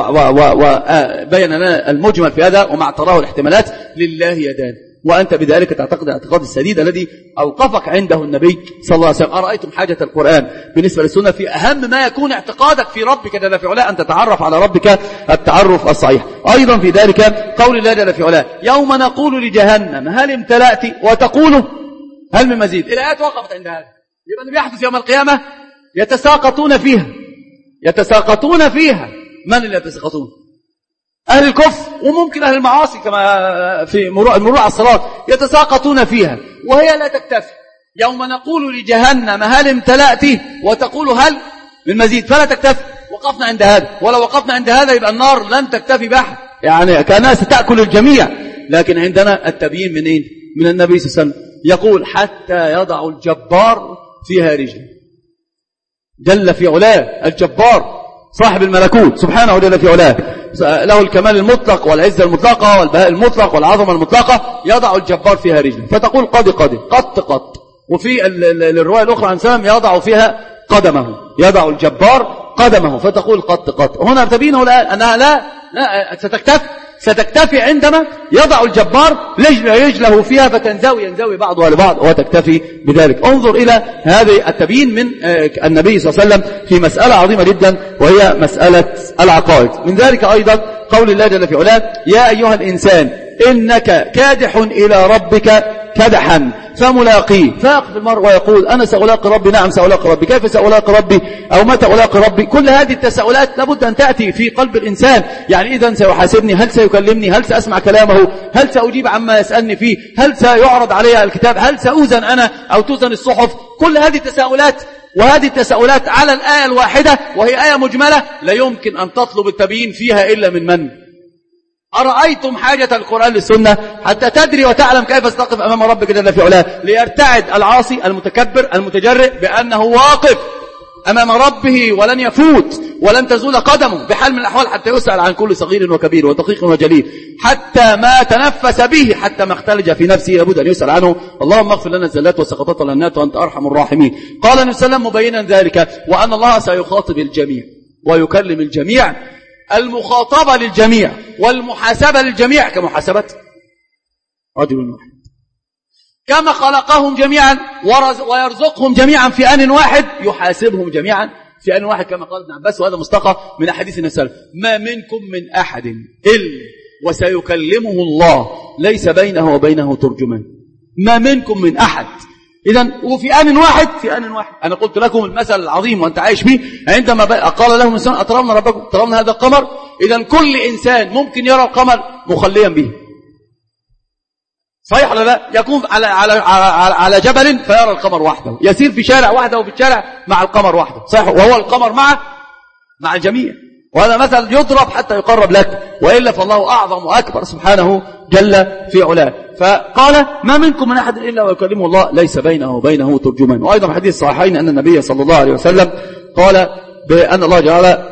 [SPEAKER 1] وبين لنا المجمل في هذا ومع تراه الاحتمالات لله يدان. وأنت بذلك تعتقد اعتقاد السديد الذي أوقفك عنده النبي صلى الله عليه وسلم. أرأيتم حاجة القرآن بالنسبة للسنة في أهم ما يكون اعتقادك في ربك جل في علاه، أن تتعرف على ربك التعرف الصحيح. أيضا في ذلك قول الله جل في علاه يوم نقول لجهنم هل امتلأت وتقول هل من مزيد. الآيات وقفت عند هذا. يبقى اللي بيحدث يوم القيامة يتساقطون فيها، يتساقطون فيها. من اللي يتساقطون؟ أهل الكفر وممكن أهل المعاصي كما في المرور على الصراط يتساقطون فيها وهي لا تكتفي. يوم نقول لجهنم هل امتلأت وتقول هل من مزيد، فلا تكتفي. وقفنا عند هذا، ولو وقفنا عند هذا يبقى النار لن تكتفي بحث، يعني كأنها ستأكل الجميع. لكن عندنا التبيين منين؟ من النبي صلى الله عليه وسلم يقول حتى يضع الجبار فيها رجل جل في علاه. الجبار صاحب الملكوت سبحانه جل في علاه، له الكمال المطلق والعزة المطلقة والبهاء المطلق والعظمة المطلقة، يضع الجبار فيها رجلا فتقول قد قد قط قط. وفي الرواية الأخرى عن سلام يضع فيها قدمه، يضع الجبار قدمه فتقول قط قط. هنا تبينه الآن أنها لا, لا ستكتفي ستكتفي عندما يضع الجبار رجله فيها فتنزوي ينزوي بعضها لبعض وتكتفي بذلك. انظر إلى هذه التبيين من النبي صلى الله عليه وسلم في مسألة عظيمة جدا وهي مسألة العقائد. من ذلك أيضا قول الله جل في علاه يا أيها الإنسان إنك كادح إلى ربك كدحا فملاقيه. فيقف المرء ويقول أنا سألاقي ربي، نعم سألاقي ربي، كيف سألاقي ربي أو متى ألاقي ربي؟ كل هذه التساؤلات لابد أن تأتي في قلب الإنسان. يعني إذن سيحاسبني، هل سيكلمني، هل سأسمع كلامه، هل سأجيب عما يسألني فيه، هل سيعرض علي الكتاب، هل سأوزن أنا أو توزن الصحف؟ كل هذه التساؤلات، وهذه التساؤلات على الآية الواحدة وهي آية مجملة لا يمكن أن تطلب التبيين فيها إلا من من؟ أرأيتم حاجة القرآن للسنة حتى تدري وتعلم كيف تقف أمام ربك جل في علاه، ليرتعد العاصي المتكبر المتجرئ بأنه واقف أمام ربه ولن يفوت ولن تزول قدمه بحال من الأحوال حتى يسأل عن كل صغير وكبير ودقيق وجليل، حتى ما تنفس به، حتى ما اختلج في نفسه لابد أن يسأل عنه. اللهم اغفر لنا الزلات والسقطات والهنات وأنت أرحم الراحمين. قال النبي صلى الله عليه وسلم مبينا ذلك وأن الله سيخاطب الجميع ويكلم الجميع، المخاطبة للجميع والمحاسبة للجميع كمحاسبة رجل واحد، كما خلقهم جميعا ويرزقهم جميعا في آن واحد يحاسبهم جميعا في آن واحد، كما قال ابن عباس، وهذا مستقى من أحاديث النبي صلى الله عليه وسلم: ما منكم من أحد إلا وسيكلمه الله ليس بينه وبينه ترجمان. ما منكم من أحد، إذن وفي آن واحد، في آن واحد. أنا قلت لكم المثل العظيم وأنت عايش به، عندما قال لهم الإنسان أترون ربكم ترون هذا القمر، إذن كل إنسان ممكن يرى القمر مخليا به، صحيح ولا لا؟ يكون على على على, على جبل فيرى القمر وحده، يسير في شارع وحده وفي الشارع مع القمر وحده، صحيح، وهو القمر مع مع الجميع. وهذا مثل يضرب حتى يقرب لك، وإلا فالله أعظم وأكبر سبحانه جل في علاه. فقال: ما منكم من أحد إلا ويكلمه الله ليس بينه وبينه ترجمان. وأيضا في حديث الصحيحين أن النبي صلى الله عليه وسلم قال بأن الله جعل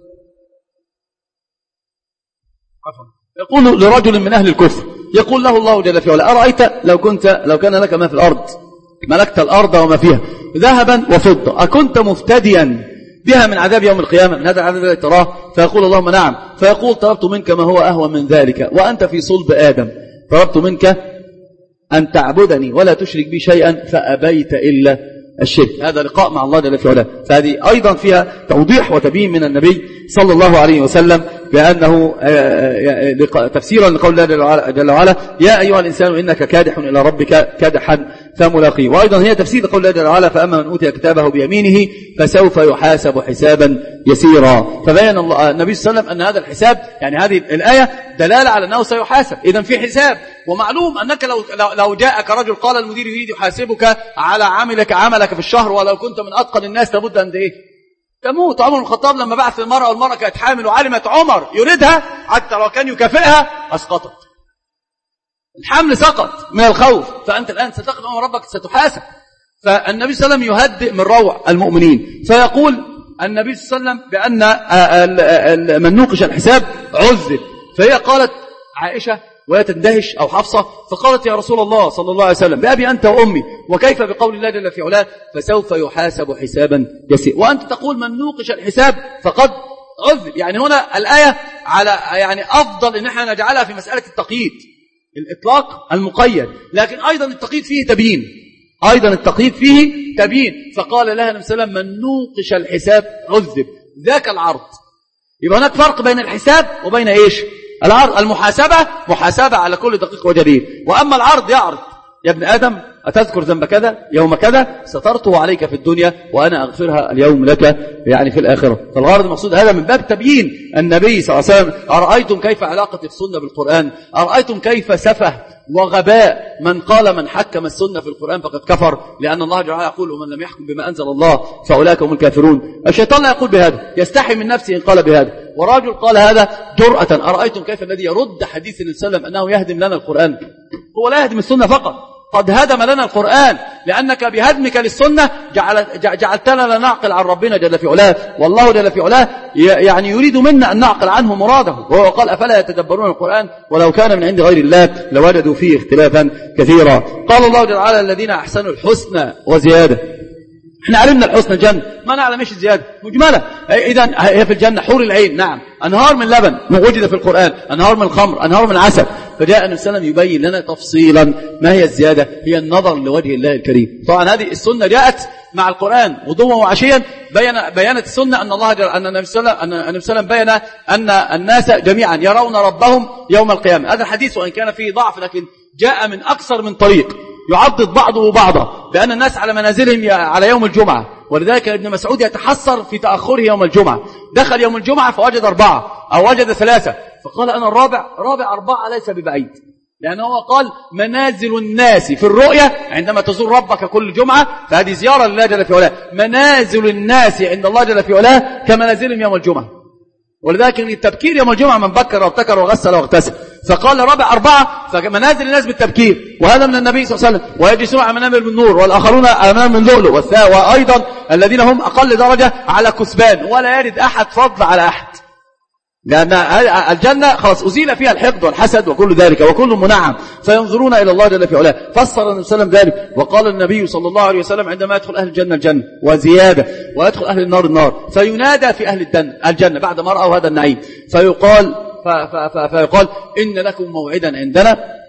[SPEAKER 1] يقول لرجل من أهل الكفر، يقول له الله جل في علاه: أرأيت لو كنت لو كان لك ما في الأرض، ملكت الأرض وما فيها ذهبا وفضة، أكنت مفتديا بها من عذاب يوم القيامة، من هذا العذاب الذي تراه؟ فيقول اللهم نعم. فيقول: طلبت منك ما هو أهون من ذلك وأنت في صلب آدم، طلبت منك أن تعبدني ولا تشرك بي شيئا فأبيت إلا الشرك. هذا لقاء مع الله جل في علاه. فهذه أيضا فيها توضيح وتبيين من النبي صلى الله عليه وسلم بأنه تفسيرا لقول الله جل وعلا: يا أيها الإنسان إنك كادح إلى ربك كادحا فملاقيه. وأيضا هي تفسير لقول الله جل وعلا: فأما من أوتي كتابه بيمينه فسوف يحاسب حسابا يسيرا. فبين الله النبي صلى الله عليه وسلم أن هذا الحساب، يعني هذه الآية دلالة على أنه سيحاسب، إذن في حساب. ومعلوم أنك لو لو جاءك رجل قال المدير يريد يحاسبك على عملك عملك في الشهر، ولو كنت من أتقن الناس لابد أن إيه؟ تموت. عمر بن الخطاب لما بعث المرأة والمرأة كانت حامل وعلمت عمر يريدها حتى لو كان يكافئها أسقطت، الحمل سقط من الخوف، فأنت الآن ستقف أمام ربك ستحاسب. فالنبي صلى الله عليه وسلم يهدئ من روع المؤمنين، فيقول النبي صلى الله عليه وسلم بأن من نوقش الحساب عذب. فهي قالت عائشة وهي تندهش أو حفصة، فقالت: يا رسول الله صلى الله عليه وسلم بأبي أنت وأمي، وكيف بقول الله جل في علاه فسوف يحاسب حسابا يسير، وأنت تقول من نوقش الحساب فقد عذب. يعني هنا الآية على يعني أفضل إن احنا نجعلها في مسألة التقييد، الإطلاق المقيد، لكن أيضا التقييد فيه تبيين، أيضا التقييد فيه تبيين. فقال لها النبي صلى الله عليه وسلم: من نوقش الحساب عذب، ذاك العرض. يبقى هناك فرق بين الحساب وبين إيش؟ العرض. المحاسبة محاسبة على كل دقيق وجديد، وأما العرض يعرض: يا ابن آدم أتذكر ذنب كذا يوم كذا سترته عليك في الدنيا وأنا أغفرها اليوم لك يعني في الآخرة. فالغرض المقصود هذا من باب تبيين النبي صلى الله عليه وسلم. أرأيتم كيف علاقة السنة بالقرآن؟ أرأيتم كيف سفه وغباء من قال من حكم السنة في القرآن فقد كفر، لأن الله جل وعلا يقول: ومن لم يحكم بما أنزل الله فأولئك هم الكافرون. الشيطان لا يقول بهذا، يستحي من نفسه إن قال بهذا، ورجل قال هذا جرأة. أرأيتم كيف الذي يرد حديث النبي صلى الله عليه وسلم أنه يهدم لنا القرآن؟ هو لا يهدم السنة فقط، قد هدم لنا القرآن، لأنك بهدمك للسنة جعل جعلتنا لا نعقل عن ربنا جل في علاه، والله جل في علاه يعني يريد منا أن نعقل عنه مراده. وهو قال: أفلا يتدبرون القرآن ولو كان من عند غير الله لوجدوا فيه اختلافا كثيرا. قال الله جل وعلا: الذين أحسنوا الحسنى وزيادة. احنا علمنا الحسنى الجنة، ما نعلم ايش الزيادة مجملة. إذن هي في الجنة حور العين، نعم، أنهار من لبن وجد في القرآن، أنهار من الخمر، أنهار من عسل. فجاء النبي صلى الله عليه وسلم يبين لنا تفصيلا ما هي الزيادة، هي النظر لوجه الله الكريم. طبعا هذه السنة جاءت مع القرآن غدوا وعشيا، بين بيانت السنة أن الله جل أن النبي صلى الله عليه وسلم بين أن الناس جميعا يرون ربهم يوم القيامة. هذا الحديث وإن كان فيه ضعف لكن جاء من أكثر من طريق يعضد بعضه بعضا بأن الناس على منازلهم على يوم الجمعة، ولذلك ابن مسعود يتحسر في تأخره يوم الجمعة. دخل يوم الجمعة فوجد أربعة أو وجد ثلاثة، فقال: أنا الرابع. رابع أربعة ليس ببعيد، لأنه قال: منازل الناس في الرؤية عندما تزور ربك كل جمعة، فهذه زيارة لله جل في علاه. منازل الناس عند الله جل في علاه كمنازلهم يوم الجمعة. ولذلك التبكير يوم الجمعة من بكر وابتكر وغسل واغتسل. فقال رابع أربعة فمنازل الناس بالتبكير، وهذا من النبي صلى الله عليه وسلم. ويجلسون على منابر من نور والآخرون على منابر من لؤلؤ، وأيضا الذين هم أقل درجة على كثبان، ولا يرد أحد فضل على أحد، لأن الجنة خلاص أزيل فيها الحقد والحسد وكل ذلك وكل منعم، فينظرون إلى الله جل في علاه. فسر النبي صلى الله عليه وسلم ذلك، وقال النبي صلى الله عليه وسلم عندما يدخل أهل الجنة الجنة وزيادة، ويدخل أهل النار النار، فينادى في أهل الجنة بعد ما رأوا هذا النعيم، فيقال فيقال إن لكم موعدا عندنا،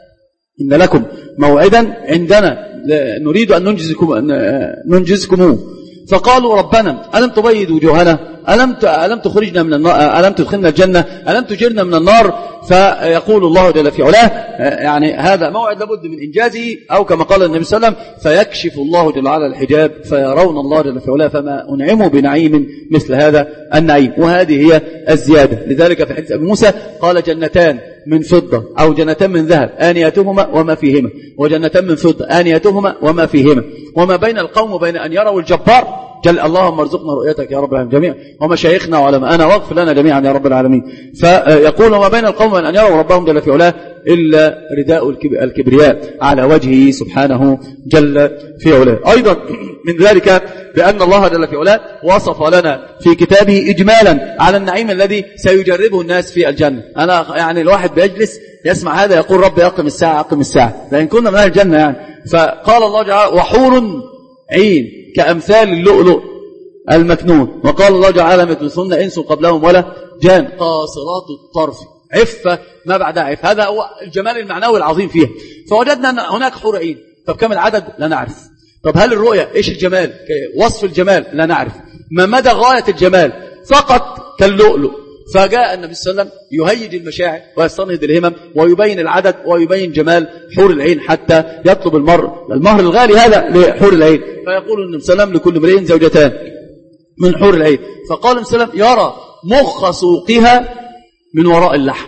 [SPEAKER 1] إن لكم موعدا عندنا نريد أن ننجزكم ننجزكموه. فقالوا ربنا ألم تبيض وجوهنا، ألم ألم تخرجنا من النار، ألم تدخلنا الجنة، ألم تجرنا من النار. فيقول الله جل في علاه يعني هذا موعد لابد من إنجازه، أو كما قال النبي صلى الله عليه وسلم فيكشف الله جل وعلا الحجاب فيرون الله جل في علاه، فما أنعموا بنعيم مثل هذا النعيم. وهذه هي الزيادة. لذلك في حديث أبي موسى قال جنتان من فضة أو جنتان من ذهب آنيتهما وما فيهما، وجنتان من فضة آنيتهما وما فيهما، وما بين القوم وبين أن يروا الجبار جل اللهم ارزقنا رؤيتك يا رب العالمين جميعا، ومشايخنا وعلماءنا واغفر لنا جميعا يا رب العالمين. فيقول وما بين القوم وبين أن يروا ربهم جل في علاه إلا رداء الكبرياء على وجهه سبحانه جل في علاه. أيضا من ذلك بأن الله جل في علاه وصف لنا في كتابه إجمالا على النعيم الذي سيجربه الناس في الجنة. أنا يعني الواحد بيجلس يسمع هذا يقول رب أقم الساعة أقم الساعة، لأن كنا من أهل الجنة يعني. فقال الله تعالى وحور عين كأمثال اللؤلؤ المكنون، وقال الله تعالى يطمثن إنس قبلهم ولا جان قاصرات الطرف عفة ما بعدها عفة. هذا هو الجمال المعنوي العظيم فيها. فوجدنا أن هناك حور عين. طب كم العدد؟ لا نعرف. طب هل الرؤية إيش الجمال؟ وصف الجمال لا نعرف. ما مدى غاية الجمال؟ فقط كاللؤلؤ. فجاء النبي صلى الله عليه وسلم يهيج المشاعر ويستنهض الهمم ويبين العدد ويبين جمال حور العين حتى يطلب المرء المهر الغالي هذا لحور العين. فيقول النبي صلى الله عليه وسلم لكل امرئ زوجتان من حور العين. فقال النبي صلى الله عليه وسلم يرى مخ سوقها من وراء اللحم.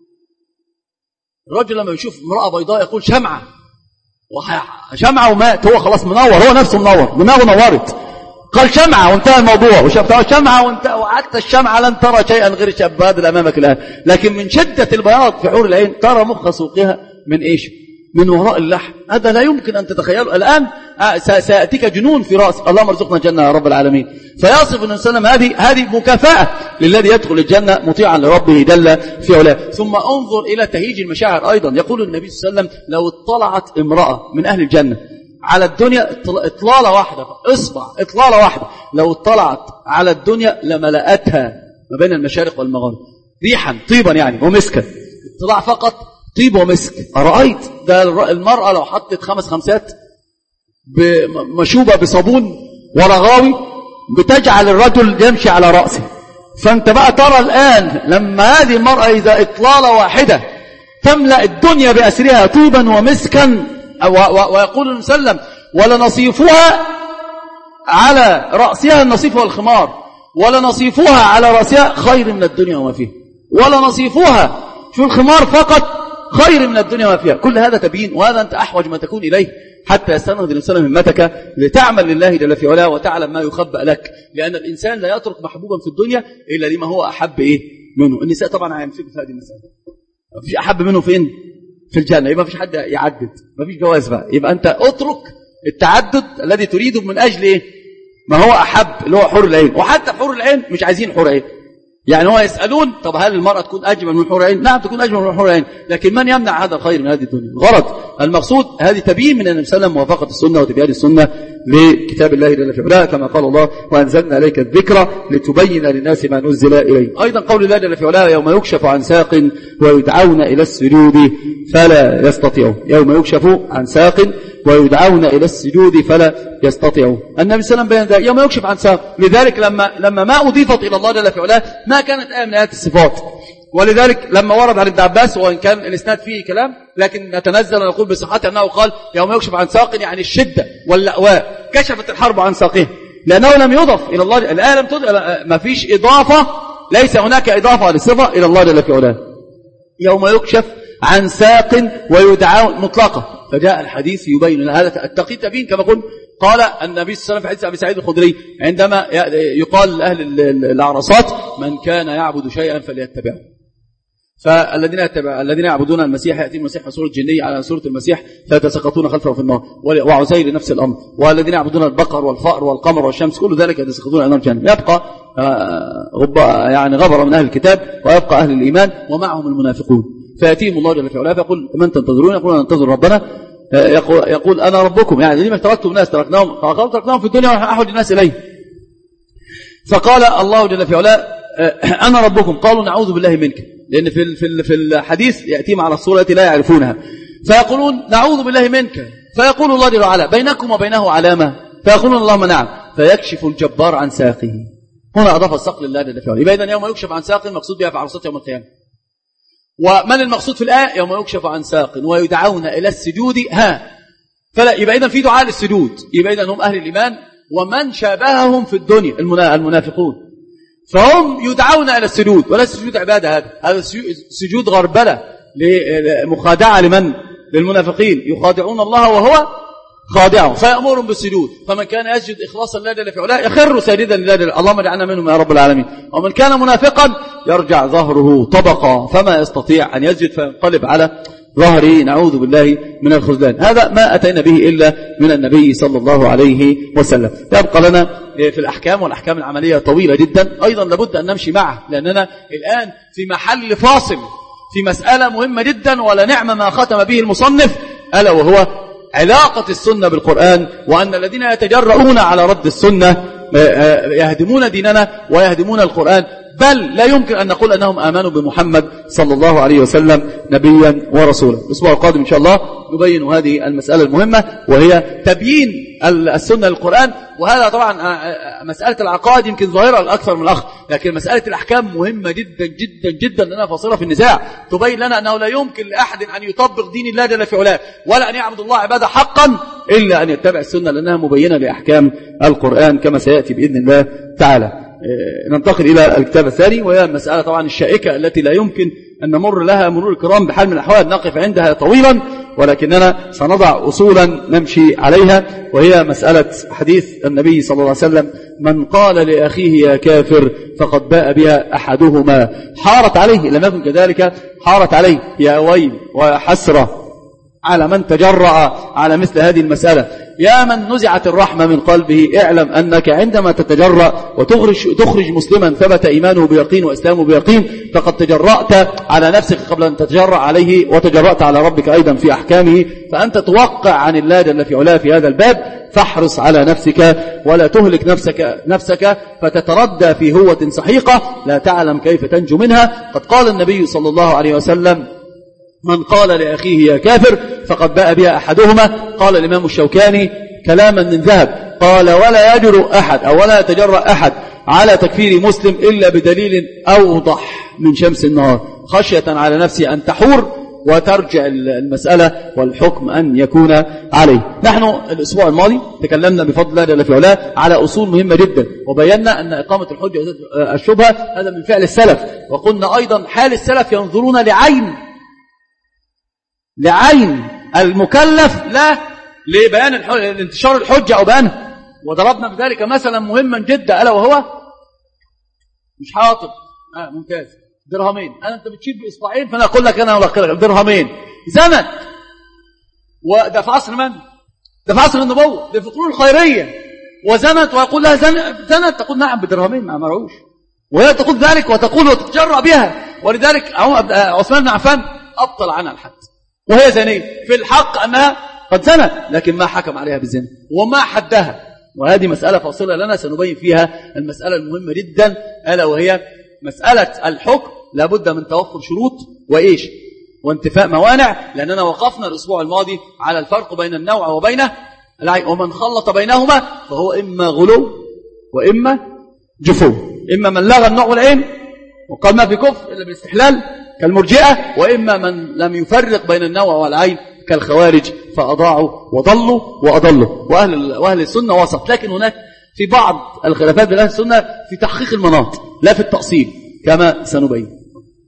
[SPEAKER 1] الرجل لما يشوف امرأة بيضاء يقول شمعة، شمعة ومات، هو خلاص منور، هو نفسه منور، دماغه نورت، قال شمعة وانتهى الموضوع. وشفت شمعة وعدت الشمعة لن ترى شيئا غير الشباب اللي أمامك الآن. لكن من شدة البياض في حور العين ترى مخ سوقها من إيش؟ من وراء اللحم. هذا لا يمكن أن تتخيله الآن. سيأتيك جنون في رأسك. اللهم ارزقنا الجنة يا رب العالمين. فيصف النبي صلى الله عليه وسلم هذه هذه مكافأة للذي يدخل الجنة مطيعا لربه جل في علاه. ثم انظر إلى تهيج المشاعر أيضا. يقول النبي صلى الله عليه وسلم لو اطلعت امرأة من أهل الجنة على الدنيا اطلالة واحدة، اصبع اطلالة واحدة، لو اطلعت على الدنيا لملأتها ما بين المشارق والمغارب ريحا طيبا يعني ومسكا. اطلاع فقط طيب ومسك. أرأيت ده المرأة لو حطت خمس خمسات مشوبة بصابون ورغاوي بتجعل الرجل يمشي على رأسه. فانت بقى ترى الآن لما هذه المرأة إذا إطلالة واحدة تملأ الدنيا بأسرها طيبا ومسكا. ويقول النبي صلى الله عليه وسلم ولنصيفها على رأسها النصيف والخمار، ولنصيفها على رأسها خير من الدنيا وما فيها، ولنصيفها شو الخمار فقط خير من الدنيا وما فيها. كل هذا تبيين، وهذا أنت أحوج ما تكون إليه حتى يستنهض الإنسان همتك لتعمل لله جل في علاه وتعلم ما يخبأ لك. لأن الإنسان لا يترك محبوبا في الدنيا إلا لما هو أحب إيه منه. النساء طبعا هيمسكوا في هذه المسألة. في أحب منه فين؟ في الجنة. يبقى ما فيش حد يعدد، ما فيش جواز بقى. يبقى أنت اترك التعدد الذي تريده من أجل إيه؟ ما هو أحب اللي هو حور العين. وحتى حور العين مش عايزين حور عين. يعني هو يسألون طب هل المرأة تكون أجمل من حور العين؟ نعم تكون أجمل من حور العين، لكن من يمنع هذا الخير من هذه الدنيا؟ غرض المقصود هذه تبيين من النبي صلى الله عليه وسلم موافقة السنة وتبيان السنة لكتاب الله جل في علاه، كما قال الله وأنزلنا إليك الذكر لتبين للناس ما نزل إليه. أيضا قول الله جل في علاه يوم يكشف عن ساق ويدعون إلى السجود فلا يستطيعون. يوم يكشف عن ساق ويدعون إلى السجود فلا يستطيعون. النبي صلى الله عليه وسلم يوم يكشف عن ساق. لذلك لما لما ما أضيفت إلى الله جل في علاه ما كانت آية من آيات الصفات. ولذلك لما ورد عن ابن عباس وإن كان الإسناد فيه كلام لكن نتنزل ونقول بصحته أنه قال يوم يكشف عن ساق يعني الشدة واللأواء. كشفت الحرب عن ساقه لأنه لم يضف إلى الله. الآية لم تضف، ما فيش إضافة، ليس هناك إضافة للصفة إلى الله جل في علاه. يوم يكشف عن ساق ويدعون مطلقة. فجاء الحديث يبين هذا التقي تبين كما قلت قال النبي صلى الله عليه وسلم في حديث أبي سعيد الخدري عندما يقال لأهل الأعراصات من كان يعبد شيئا فليتبعه. فالذين يتبع الذين يعبدون المسيح يأتي المسيح في صورة جنية على صورة المسيح فيتساقطون خلفه في النار، وعزير نفس الأمر، والذين يعبدون البقر والفأر والقمر والشمس كل ذلك يتساقطون إلى نار جهنم. يبقى يعني غبر من أهل الكتاب ويبقى أهل الإيمان ومعهم المنافقون، فيأتيهم الله جل في علاه فيقول من تنتظرون؟ يقول ننتظر ربنا. يقول, يقول أنا ربكم، يعني لما تركتم الناس تركناهم قالوا تركناهم في الدنيا وأحوج الناس إليه. فقال الله جل في علاه أنا ربكم، قالوا نعوذ بالله منك، لأن في في في الحديث يأتيهم على الصورة التي لا يعرفونها، فيقولون نعوذ بالله منك، فيقول الله جل وعلا بينكم وبينه علامة، فيقولون اللهم نعم، فيكشف الجبار عن ساقه. هنا أضاف الساق لله جل في علاه، يبقى إذن يوم يكشف عن ساق المقصود بها في عرصات يوم القيامة. ومن المقصود في الآية يوم يكشف عن ساق ويدعون إلى السجود ها، فلا يبقى إذن في دعاء للسجود، يبقى إذن هم أهل الإيمان ومن شابههم في الدنيا المنافقون، فهم يدعون إلى السجود، ولا السجود عبادة، هذا هذا سجود غربلة لمخادعة لمن؟ للمنافقين، يخادعون الله وهو خادعهم فيأمرهم بالسجود. فمن كان يسجد إخلاصا لله جل في علاه يخر ساجدا لله، اللهم اجعلنا منهم يا رب العالمين. ومن كان منافقا يرجع ظهره طبقا فما يستطيع أن يسجد فينقلب على ظهره، نعوذ بالله من الخذلان. هذا ما أتينا به إلا من النبي صلى الله عليه وسلم. يبقى لنا في الأحكام، والأحكام العملية طويلة جدا أيضا لابد أن نمشي معه، لأننا الآن في محل فاصل في مسألة مهمة جدا، ولا نعم ما ختم به المصنف، ألا وهو علاقة السنة بالقرآن، وأن الذين يتجرؤون على رد السنة يهدمون ديننا ويهدمون القرآن، بل لا يمكن أن نقول أنهم آمنوا بمحمد صلى الله عليه وسلم نبيا ورسولا. الأسبوع القادم إن شاء الله نبين هذه المسألة المهمة، وهي تبيين السنة للقرآن. وهذا طبعا مسألة العقائد يمكن ظاهرة الأكثر من الأخر، لكن مسألة الأحكام مهمة جدا جدا جدا لأنها فاصلة في النزاع، تبين لنا أنه لا يمكن لأحد أن يطبق دين الله جل في علاه ولا أن يعبد الله عبادة حقا إلا أن يتبع السنة، لأنها مبينة لأحكام القرآن كما سيأتي بإذن الله تعالى. ننتقل إلى الكتاب الثاني، وهي المسألة طبعا الشائكة التي لا يمكن أن نمر لها مرور الكرام بحال من الأحوال، نقف عندها طويلا، ولكننا سنضع أصولا نمشي عليها، وهي مسألة حديث النبي صلى الله عليه وسلم من قال لأخيه يا كافر فقد باء بها أحدهما. حارت عليه، لم يكن كذلك حارت عليه يا ويل وحسرة على من تجرأ على مثل هذه المسألة. يا من نزعت الرحمة من قلبه، اعلم أنك عندما تتجرأ وتخرج تخرج مسلما ثبت إيمانه بيقين وإسلامه بيقين، فقد تجرأت على نفسك قبل أن تتجرأ عليه، وتجرأت على ربك أيضا في أحكامه، فأنت توقع عن الله جل في علاه في هذا الباب. فاحرص على نفسك ولا تهلك نفسك نفسك فتتردى في هوة سحيقة لا تعلم كيف تنجو منها. قد قال النبي صلى الله عليه وسلم من قال لأخيه يا كافر فقد باء بها أحدهما. قال الإمام الشوكاني كلاما من ذهب، قال ولا يجرؤ أحد أو ولا يتجرأ أحد على تكفير مسلم إلا بدليل أوضح من شمس النهار، خشية على نفسه أن تحور وترجع المسألة والحكم أن يكون عليه. نحن الأسبوع الماضي تكلمنا بفضل الله جل في علاه على أصول مهمة جدا، وبينا أن إقامة الحجة الشبهة هذا من فعل السلف، وقلنا أيضا حال السلف ينظرون لعين لعين المكلف لا لبيان انتشار الحجة أو بيانها. وضربنا بذلك مثلا مهما جدا، ألا وهو مش حاطب آه ممتاز درهمين، أنا أنت بتشيل بإصبعين فأنا أقول لك أنا أقول لك درهمين زنت، وده في عصر من؟ ده في عصر النبوة، ده في القرون الخيرية، وزنت ويقول لها زنت، تقول نعم بدرهمين ما مرعوش، وهي تقول ذلك وتقول وتتجرأ بها. ولذلك عثمان بن عفان أبطل عنها الحد وهي زانية، في الحق أنها قد زنت لكن ما حكم عليها بالزنا وما حدها. وهذه مسألة فاصلة لنا سنبين فيها المسألة المهمة جدا، ألا وهي مسألة الحكم لابد من توفر شروط وإيش وانتفاء موانع، لأننا وقفنا الأسبوع الماضي على الفرق بين النوع وبين العين، ومن خلط بينهما فهو إما غلو وإما جفو، إما من لغى النوع والعين وقال ما في كفر إلا بالاستحلال كالمرجئة، وإما من لم يفرق بين النوع والعين كالخوارج فأضاعوا وضلوا وأضلوا. وأهل, وأهل السنة وسط، لكن هناك في بعض الخلافات بين أهل السنة في تحقيق المناط لا في التأصيل كما سنبين.